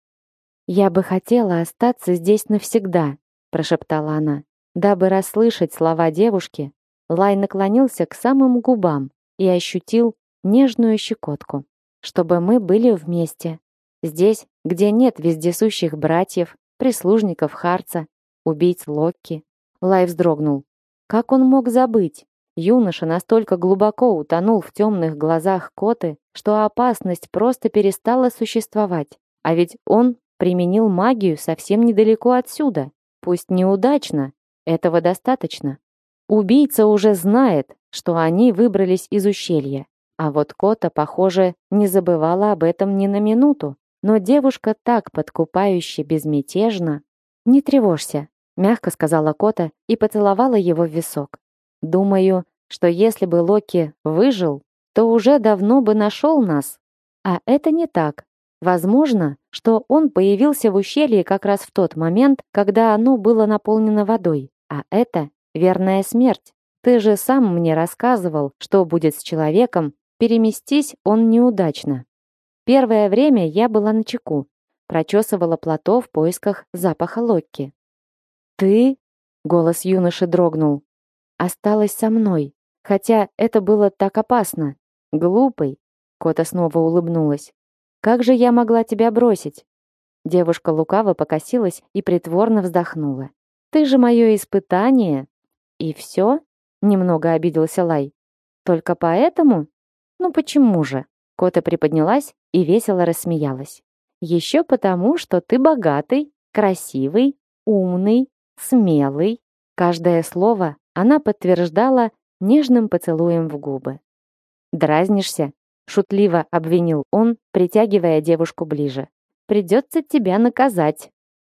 «Я бы хотела остаться здесь навсегда», — прошептала она. Дабы расслышать слова девушки, Лай наклонился к самым губам и ощутил нежную щекотку. «Чтобы мы были вместе. Здесь, где нет вездесущих братьев, прислужников Харца, убийц Локки». Лай вздрогнул. Как он мог забыть? Юноша настолько глубоко утонул в темных глазах Коты, что опасность просто перестала существовать. А ведь он применил магию совсем недалеко отсюда. Пусть неудачно, этого достаточно. Убийца уже знает, что они выбрались из ущелья. А вот Кота, похоже, не забывала об этом ни на минуту. Но девушка так подкупающе безмятежна. «Не тревожься», — мягко сказала Кота и поцеловала его в висок. «Думаю, что если бы Локи выжил, то уже давно бы нашел нас. А это не так. Возможно, что он появился в ущелье как раз в тот момент, когда оно было наполнено водой. А это верная смерть. Ты же сам мне рассказывал, что будет с человеком, переместись он неудачно. Первое время я была начеку, прочесывала плато в поисках запаха Локки. Ты, голос юноши дрогнул, осталась со мной, хотя это было так опасно. Глупый, Кота снова улыбнулась. Как же я могла тебя бросить? Девушка лукаво покосилась и притворно вздохнула. Ты же мое испытание. И все? Немного обиделся Лай. Только поэтому? Ну почему же? Кота приподнялась и весело рассмеялась. Еще потому, что ты богатый, красивый, умный, смелый. Каждое слово она подтверждала нежным поцелуем в губы. Дразнишься? Шутливо обвинил он, притягивая девушку ближе. Придется тебя наказать.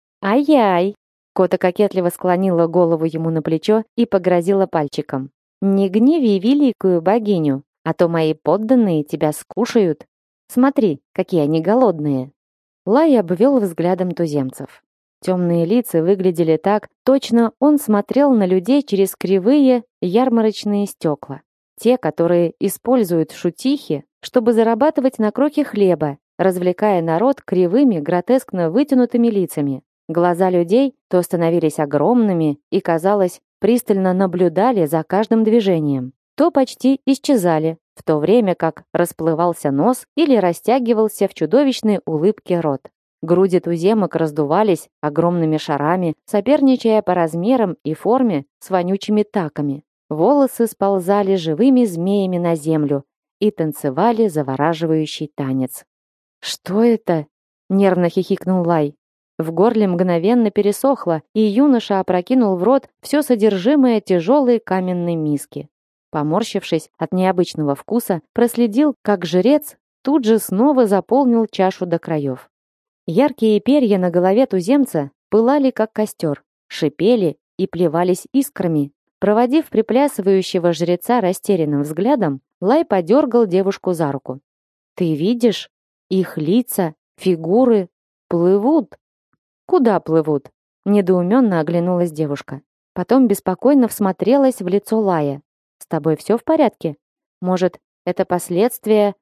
Ай-яй! Кота кокетливо склонила голову ему на плечо и погрозила пальчиком. Не гневи великую богиню, а то мои подданные тебя скушают. Смотри, какие они голодные. Лай обвел взглядом туземцев. Темные лица выглядели так, точно он смотрел на людей через кривые ярмарочные стекла. Те, которые используют шутихи, чтобы зарабатывать на кроке хлеба, развлекая народ кривыми, гротескно вытянутыми лицами. Глаза людей то становились огромными и, казалось, пристально наблюдали за каждым движением, то почти исчезали, в то время как расплывался нос или растягивался в чудовищной улыбке рот. Груди туземок раздувались огромными шарами, соперничая по размерам и форме с вонючими таками. Волосы сползали живыми змеями на землю и танцевали завораживающий танец. «Что это?» — нервно хихикнул Лай. В горле мгновенно пересохло, и юноша опрокинул в рот все содержимое тяжелой каменной миски. Поморщившись от необычного вкуса, проследил, как жрец тут же снова заполнил чашу до краев. Яркие перья на голове туземца пылали, как костер, шипели и плевались искрами. Проводив приплясывающего жреца растерянным взглядом, Лай подергал девушку за руку. «Ты видишь? Их лица, фигуры плывут». «Куда плывут?» — недоуменно оглянулась девушка. Потом беспокойно всмотрелась в лицо Лая. «С тобой все в порядке? Может, это последствия...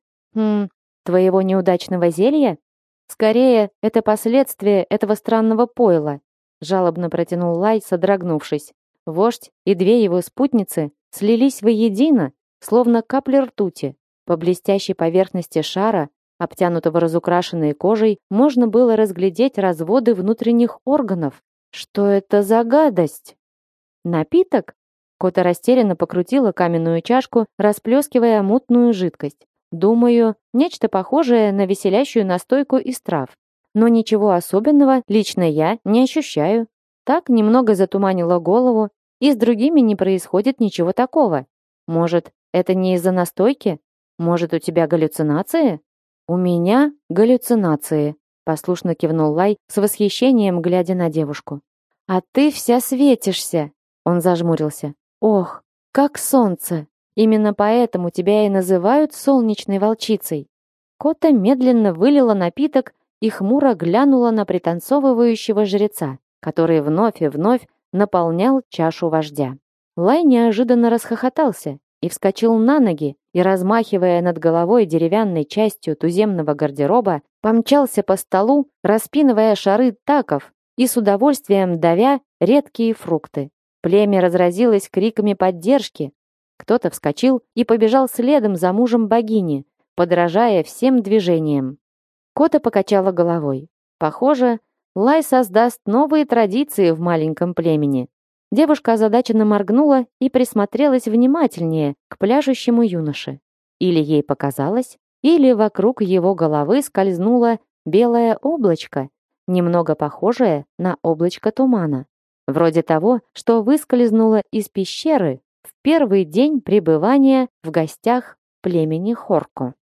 твоего неудачного зелья?» «Скорее, это последствия этого странного пойла», — жалобно протянул Лай, содрогнувшись. Вождь и две его спутницы слились воедино, словно капли ртути. По блестящей поверхности шара, обтянутого разукрашенной кожей, можно было разглядеть разводы внутренних органов. Что это за гадость? Напиток? Кота растерянно покрутила каменную чашку, расплескивая мутную жидкость. Думаю, нечто похожее на веселящую настойку из трав. Но ничего особенного лично я не ощущаю. Так немного затуманила голову, и с другими не происходит ничего такого. Может, это не из-за настойки? Может, у тебя галлюцинации? У меня галлюцинации, послушно кивнул Лай с восхищением, глядя на девушку. А ты вся светишься. Он зажмурился. Ох, как солнце. Именно поэтому тебя и называют солнечной волчицей. Кота медленно вылила напиток и хмуро глянула на пританцовывающего жреца, который вновь и вновь наполнял чашу вождя. Лай неожиданно расхохотался и вскочил на ноги и, размахивая над головой деревянной частью туземного гардероба, помчался по столу, распинывая шары таков и с удовольствием давя редкие фрукты. Племя разразилось криками поддержки. Кто-то вскочил и побежал следом за мужем богини, подражая всем движениям. Кота покачала головой. Похоже, Лай создаст новые традиции в маленьком племени. Девушка озадаченно моргнула и присмотрелась внимательнее к пляшущему юноше. Или ей показалось, или вокруг его головы скользнуло белое облачко, немного похожее на облачко тумана. Вроде того, что выскользнуло из пещеры в первый день пребывания в гостях племени Хорко.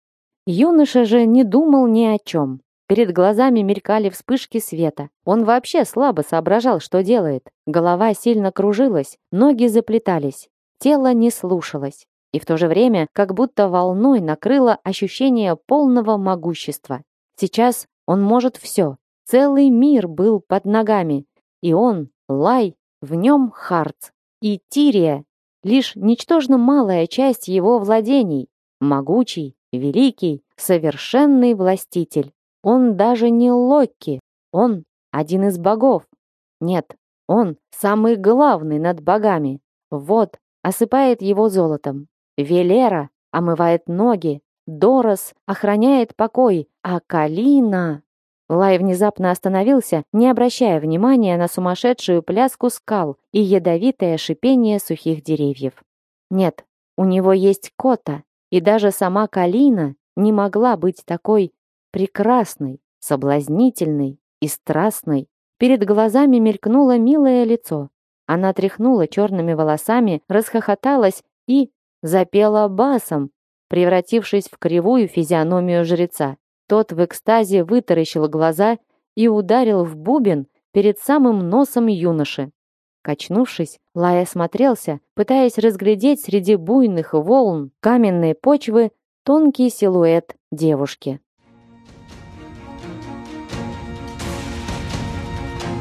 Юноша же не думал ни о чем. Перед глазами мелькали вспышки света. Он вообще слабо соображал, что делает. Голова сильно кружилась, ноги заплетались, тело не слушалось. И в то же время как будто волной накрыло ощущение полного могущества. Сейчас он может все. Целый мир был под ногами. И он, Лай, в нем Харц. И Тирия — лишь ничтожно малая часть его владений. Могучий, великий, совершенный властитель. Он даже не Локи, он один из богов. Нет, он самый главный над богами. Вот, осыпает его золотом. Велера омывает ноги. Дорос охраняет покой. А Калина... Лай внезапно остановился, не обращая внимания на сумасшедшую пляску скал и ядовитое шипение сухих деревьев. Нет, у него есть Кота, и даже сама Калина не могла быть такой прекрасной, соблазнительной и страстной. Перед глазами мелькнуло милое лицо. Она тряхнула черными волосами, расхохоталась и запела басом, превратившись в кривую физиономию жреца. Тот в экстазе вытаращил глаза и ударил в бубен перед самым носом юноши. Качнувшись, Лай осмотрелся, пытаясь разглядеть среди буйных волн каменной почвы тонкий силуэт девушки.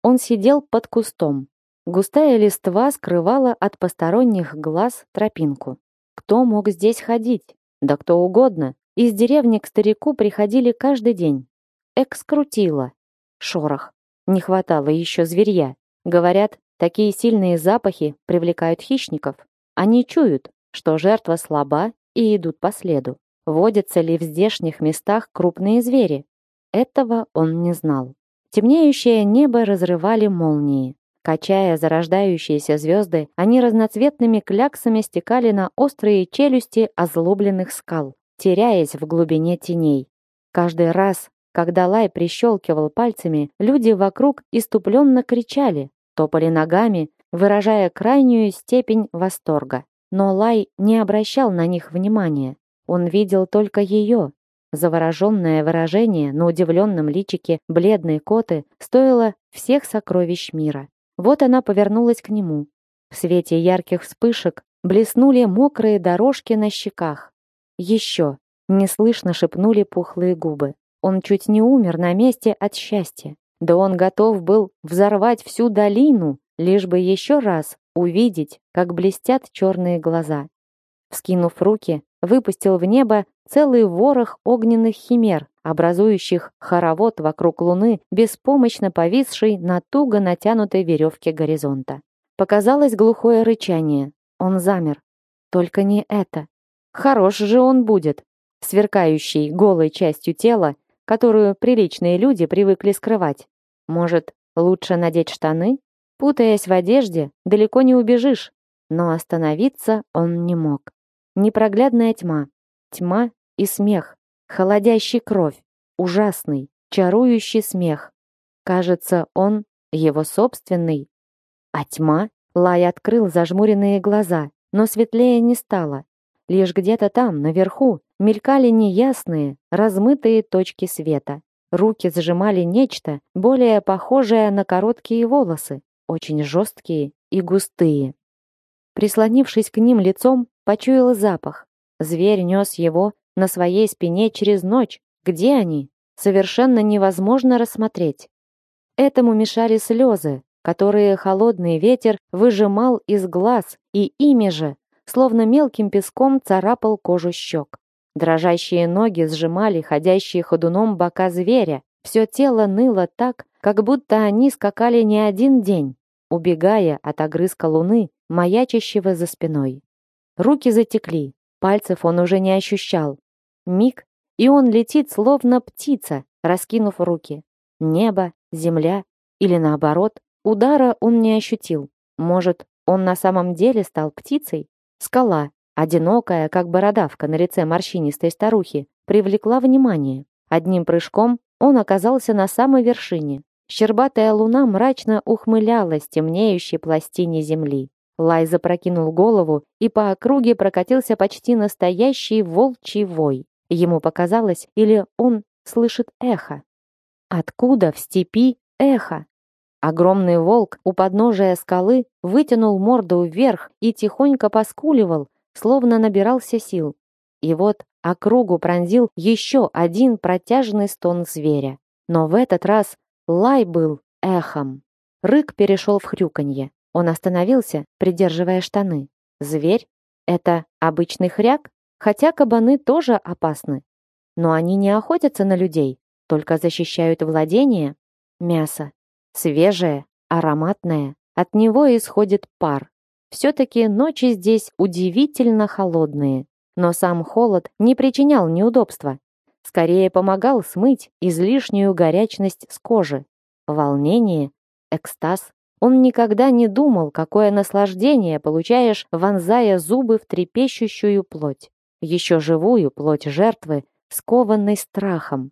Он сидел под кустом. Густая листва скрывала от посторонних глаз тропинку. Кто мог здесь ходить? Да кто угодно. Из деревни к старику приходили каждый день. Экскрутило. Шорох. Не хватало еще зверья. Говорят, такие сильные запахи привлекают хищников. Они чуют, что жертва слаба, и идут по следу. Водятся ли в здешних местах крупные звери? Этого он не знал. Темнеющее небо разрывали молнии. Качая зарождающиеся звезды, они разноцветными кляксами стекали на острые челюсти озлобленных скал, теряясь в глубине теней. Каждый раз, когда Лай прищелкивал пальцами, люди вокруг иступленно кричали, топали ногами, выражая крайнюю степень восторга. Но Лай не обращал на них внимания. Он видел только ее. Завороженное выражение на удивленном личике бледной коты стоило всех сокровищ мира. Вот она повернулась к нему. В свете ярких вспышек блеснули мокрые дорожки на щеках. Еще неслышно шепнули пухлые губы. Он чуть не умер на месте от счастья. Да он готов был взорвать всю долину, лишь бы еще раз увидеть, как блестят черные глаза. Вскинув руки, выпустил в небо целый ворох огненных химер, образующих хоровод вокруг луны, беспомощно повисшей на туго натянутой веревке горизонта. Показалось глухое рычание. Он замер. Только не это. Хорош же он будет, сверкающий голой частью тела, которую приличные люди привыкли скрывать. Может, лучше надеть штаны? Путаясь в одежде, далеко не убежишь. Но остановиться он не мог. Непроглядная тьма. Тьма и смех. Холодящий кровь. Ужасный, чарующий смех. Кажется, он его собственный. А тьма? Лай открыл зажмуренные глаза, но светлее не стало. Лишь где-то там, наверху, мелькали неясные, размытые точки света. Руки сжимали нечто, более похожее на короткие волосы, очень жесткие и густые. Прислонившись к ним лицом, почуял запах. Зверь нес его на своей спине через ночь. Где они? Совершенно невозможно рассмотреть. Этому мешали слезы, которые холодный ветер выжимал из глаз, и ими же, словно мелким песком, царапал кожу щек. Дрожащие ноги сжимали ходящие ходуном бока зверя. Все тело ныло так, как будто они скакали не один день, убегая от огрызка луны, маячащего за спиной. Руки затекли, пальцев он уже не ощущал. Миг, и он летит, словно птица, раскинув руки. Небо, земля или наоборот, удара он не ощутил. Может, он на самом деле стал птицей? Скала, одинокая, как бородавка на лице морщинистой старухи, привлекла внимание. Одним прыжком он оказался на самой вершине. Щербатая луна мрачно ухмылялась темнеющей пластине земли. Лай запрокинул голову, и по округе прокатился почти настоящий волчий вой. Ему показалось, или он слышит эхо. Откуда в степи эхо? Огромный волк у подножия скалы вытянул морду вверх и тихонько поскуливал, словно набирался сил. И вот округу пронзил еще один протяжный стон зверя. Но в этот раз лай был эхом. Рык перешел в хрюканье. Он остановился, придерживая штаны. Зверь? Это обычный хряк? Хотя кабаны тоже опасны. Но они не охотятся на людей, только защищают владение. Мясо. Свежее, ароматное. От него исходит пар. Все-таки ночи здесь удивительно холодные. Но сам холод не причинял неудобства. Скорее помогал смыть излишнюю горячность с кожи. Волнение, экстаз. Он никогда не думал, какое наслаждение получаешь, вонзая зубы в трепещущую плоть. Еще живую плоть жертвы, скованной страхом.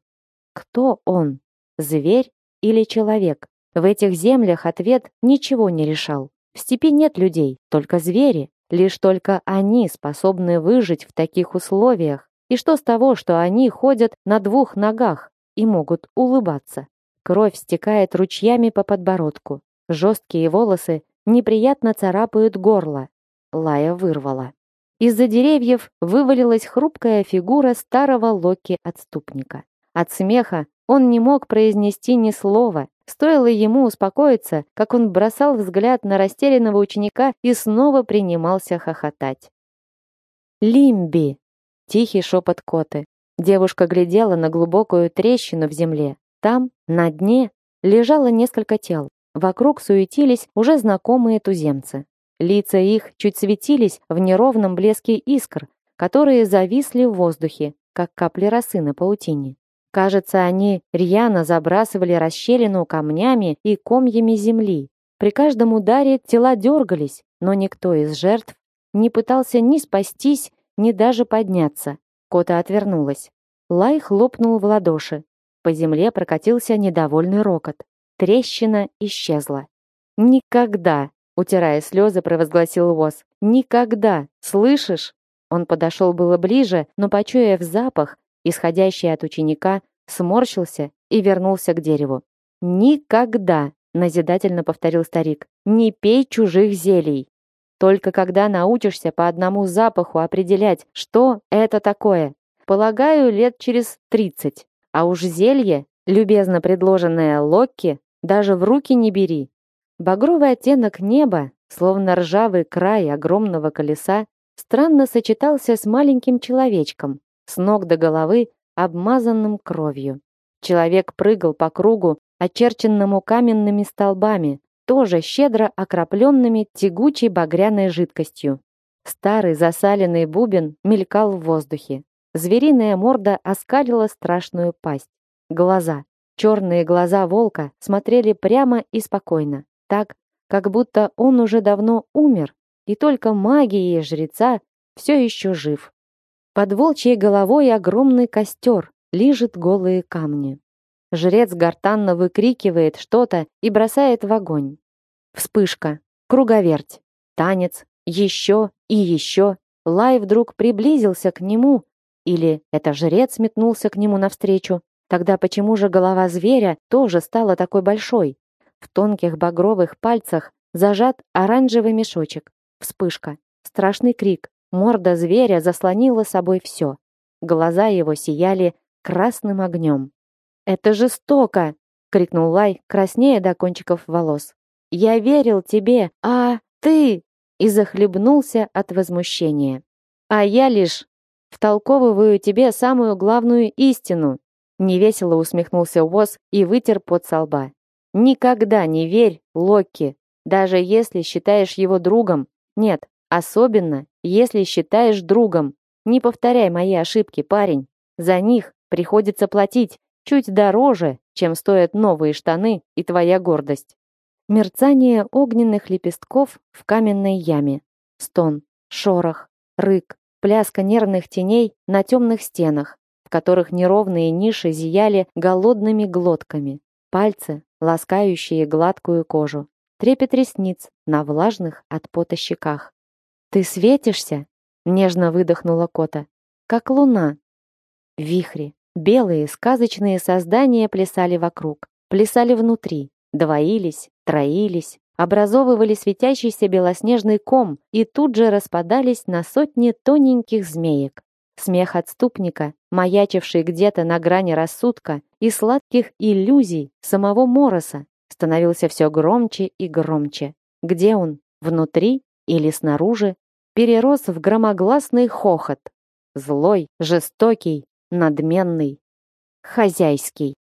Кто он? Зверь или человек? В этих землях ответ ничего не решал. В степи нет людей, только звери. Лишь только они способны выжить в таких условиях. И что с того, что они ходят на двух ногах и могут улыбаться? Кровь стекает ручьями по подбородку. Жесткие волосы неприятно царапают горло. Лая вырвала. Из-за деревьев вывалилась хрупкая фигура старого Локи-отступника. От смеха он не мог произнести ни слова, Стоило ему успокоиться, как он бросал взгляд на растерянного ученика и снова принимался хохотать. «Лимби!» — тихий шепот Коты. Девушка глядела на глубокую трещину в земле. Там, на дне, лежало несколько тел. Вокруг суетились уже знакомые туземцы. Лица их чуть светились в неровном блеске искр, которые зависли в воздухе, как капли росы на паутине. Кажется, они рьяно забрасывали расщелину камнями и комьями земли. При каждом ударе тела дергались, но никто из жертв не пытался ни спастись, ни даже подняться. Кота отвернулась. Лай хлопнул в ладоши. По земле прокатился недовольный рокот. Трещина исчезла. «Никогда!» — утирая слезы, провозгласил Воз. «Никогда! Слышишь?» Он подошел было ближе, но, почуяв запах, исходящий от ученика, сморщился и вернулся к дереву. «Никогда!» — назидательно повторил старик. «Не пей чужих зелий! Только когда научишься по одному запаху определять, что это такое. Полагаю, лет через 30. А уж зелье, любезно предложенное Локки, даже в руки не бери». Багровый оттенок неба, словно ржавый край огромного колеса, странно сочетался с маленьким человечком, с ног до головы, обмазанным кровью. Человек прыгал по кругу, очерченному каменными столбами, тоже щедро окропленными тягучей багряной жидкостью. Старый засаленный бубен мелькал в воздухе. Звериная морда оскалила страшную пасть. Глаза, черные глаза волка смотрели прямо и спокойно, так, как будто он уже давно умер, и только магией жреца все еще жив. Под волчьей головой огромный костер лижет голые камни. Жрец гортанно выкрикивает что-то и бросает в огонь. Вспышка, круговерть, танец, еще и еще. Лай вдруг приблизился к нему, или это жрец метнулся к нему навстречу. Тогда почему же голова зверя тоже стала такой большой? В тонких багровых пальцах зажат оранжевый мешочек. Вспышка, страшный крик. Морда зверя заслонила собой все. Глаза его сияли красным огнем. «Это жестоко!» — крикнул Лай, краснея до кончиков волос. «Я верил тебе, а ты...» и захлебнулся от возмущения. «А я лишь втолковываю тебе самую главную истину!» Невесело усмехнулся Воз и вытер пот со лба. «Никогда не верь Локки, даже если считаешь его другом. Нет, особенно, если считаешь другом. Не повторяй мои ошибки, парень. За них приходится платить чуть дороже, чем стоят новые штаны и твоя гордость». Мерцание огненных лепестков в каменной яме. Стон, шорох, рык, пляска нервных теней на темных стенах, в которых неровные ниши зияли голодными глотками. Пальцы, ласкающие гладкую кожу. Трепет ресниц на влажных от пота щеках. «Ты светишься?» — нежно выдохнула Кота. «Как луна». Вихри, белые сказочные создания плясали вокруг, плясали внутри, двоились, троились, образовывали светящийся белоснежный ком и тут же распадались на сотни тоненьких змеек. Смех отступника, маячивший где-то на грани рассудка и сладких иллюзий самого Мороса, становился все громче и громче. Где он? Внутри или снаружи? Перерос в громогласный хохот. Злой, жестокий, надменный, хозяйский.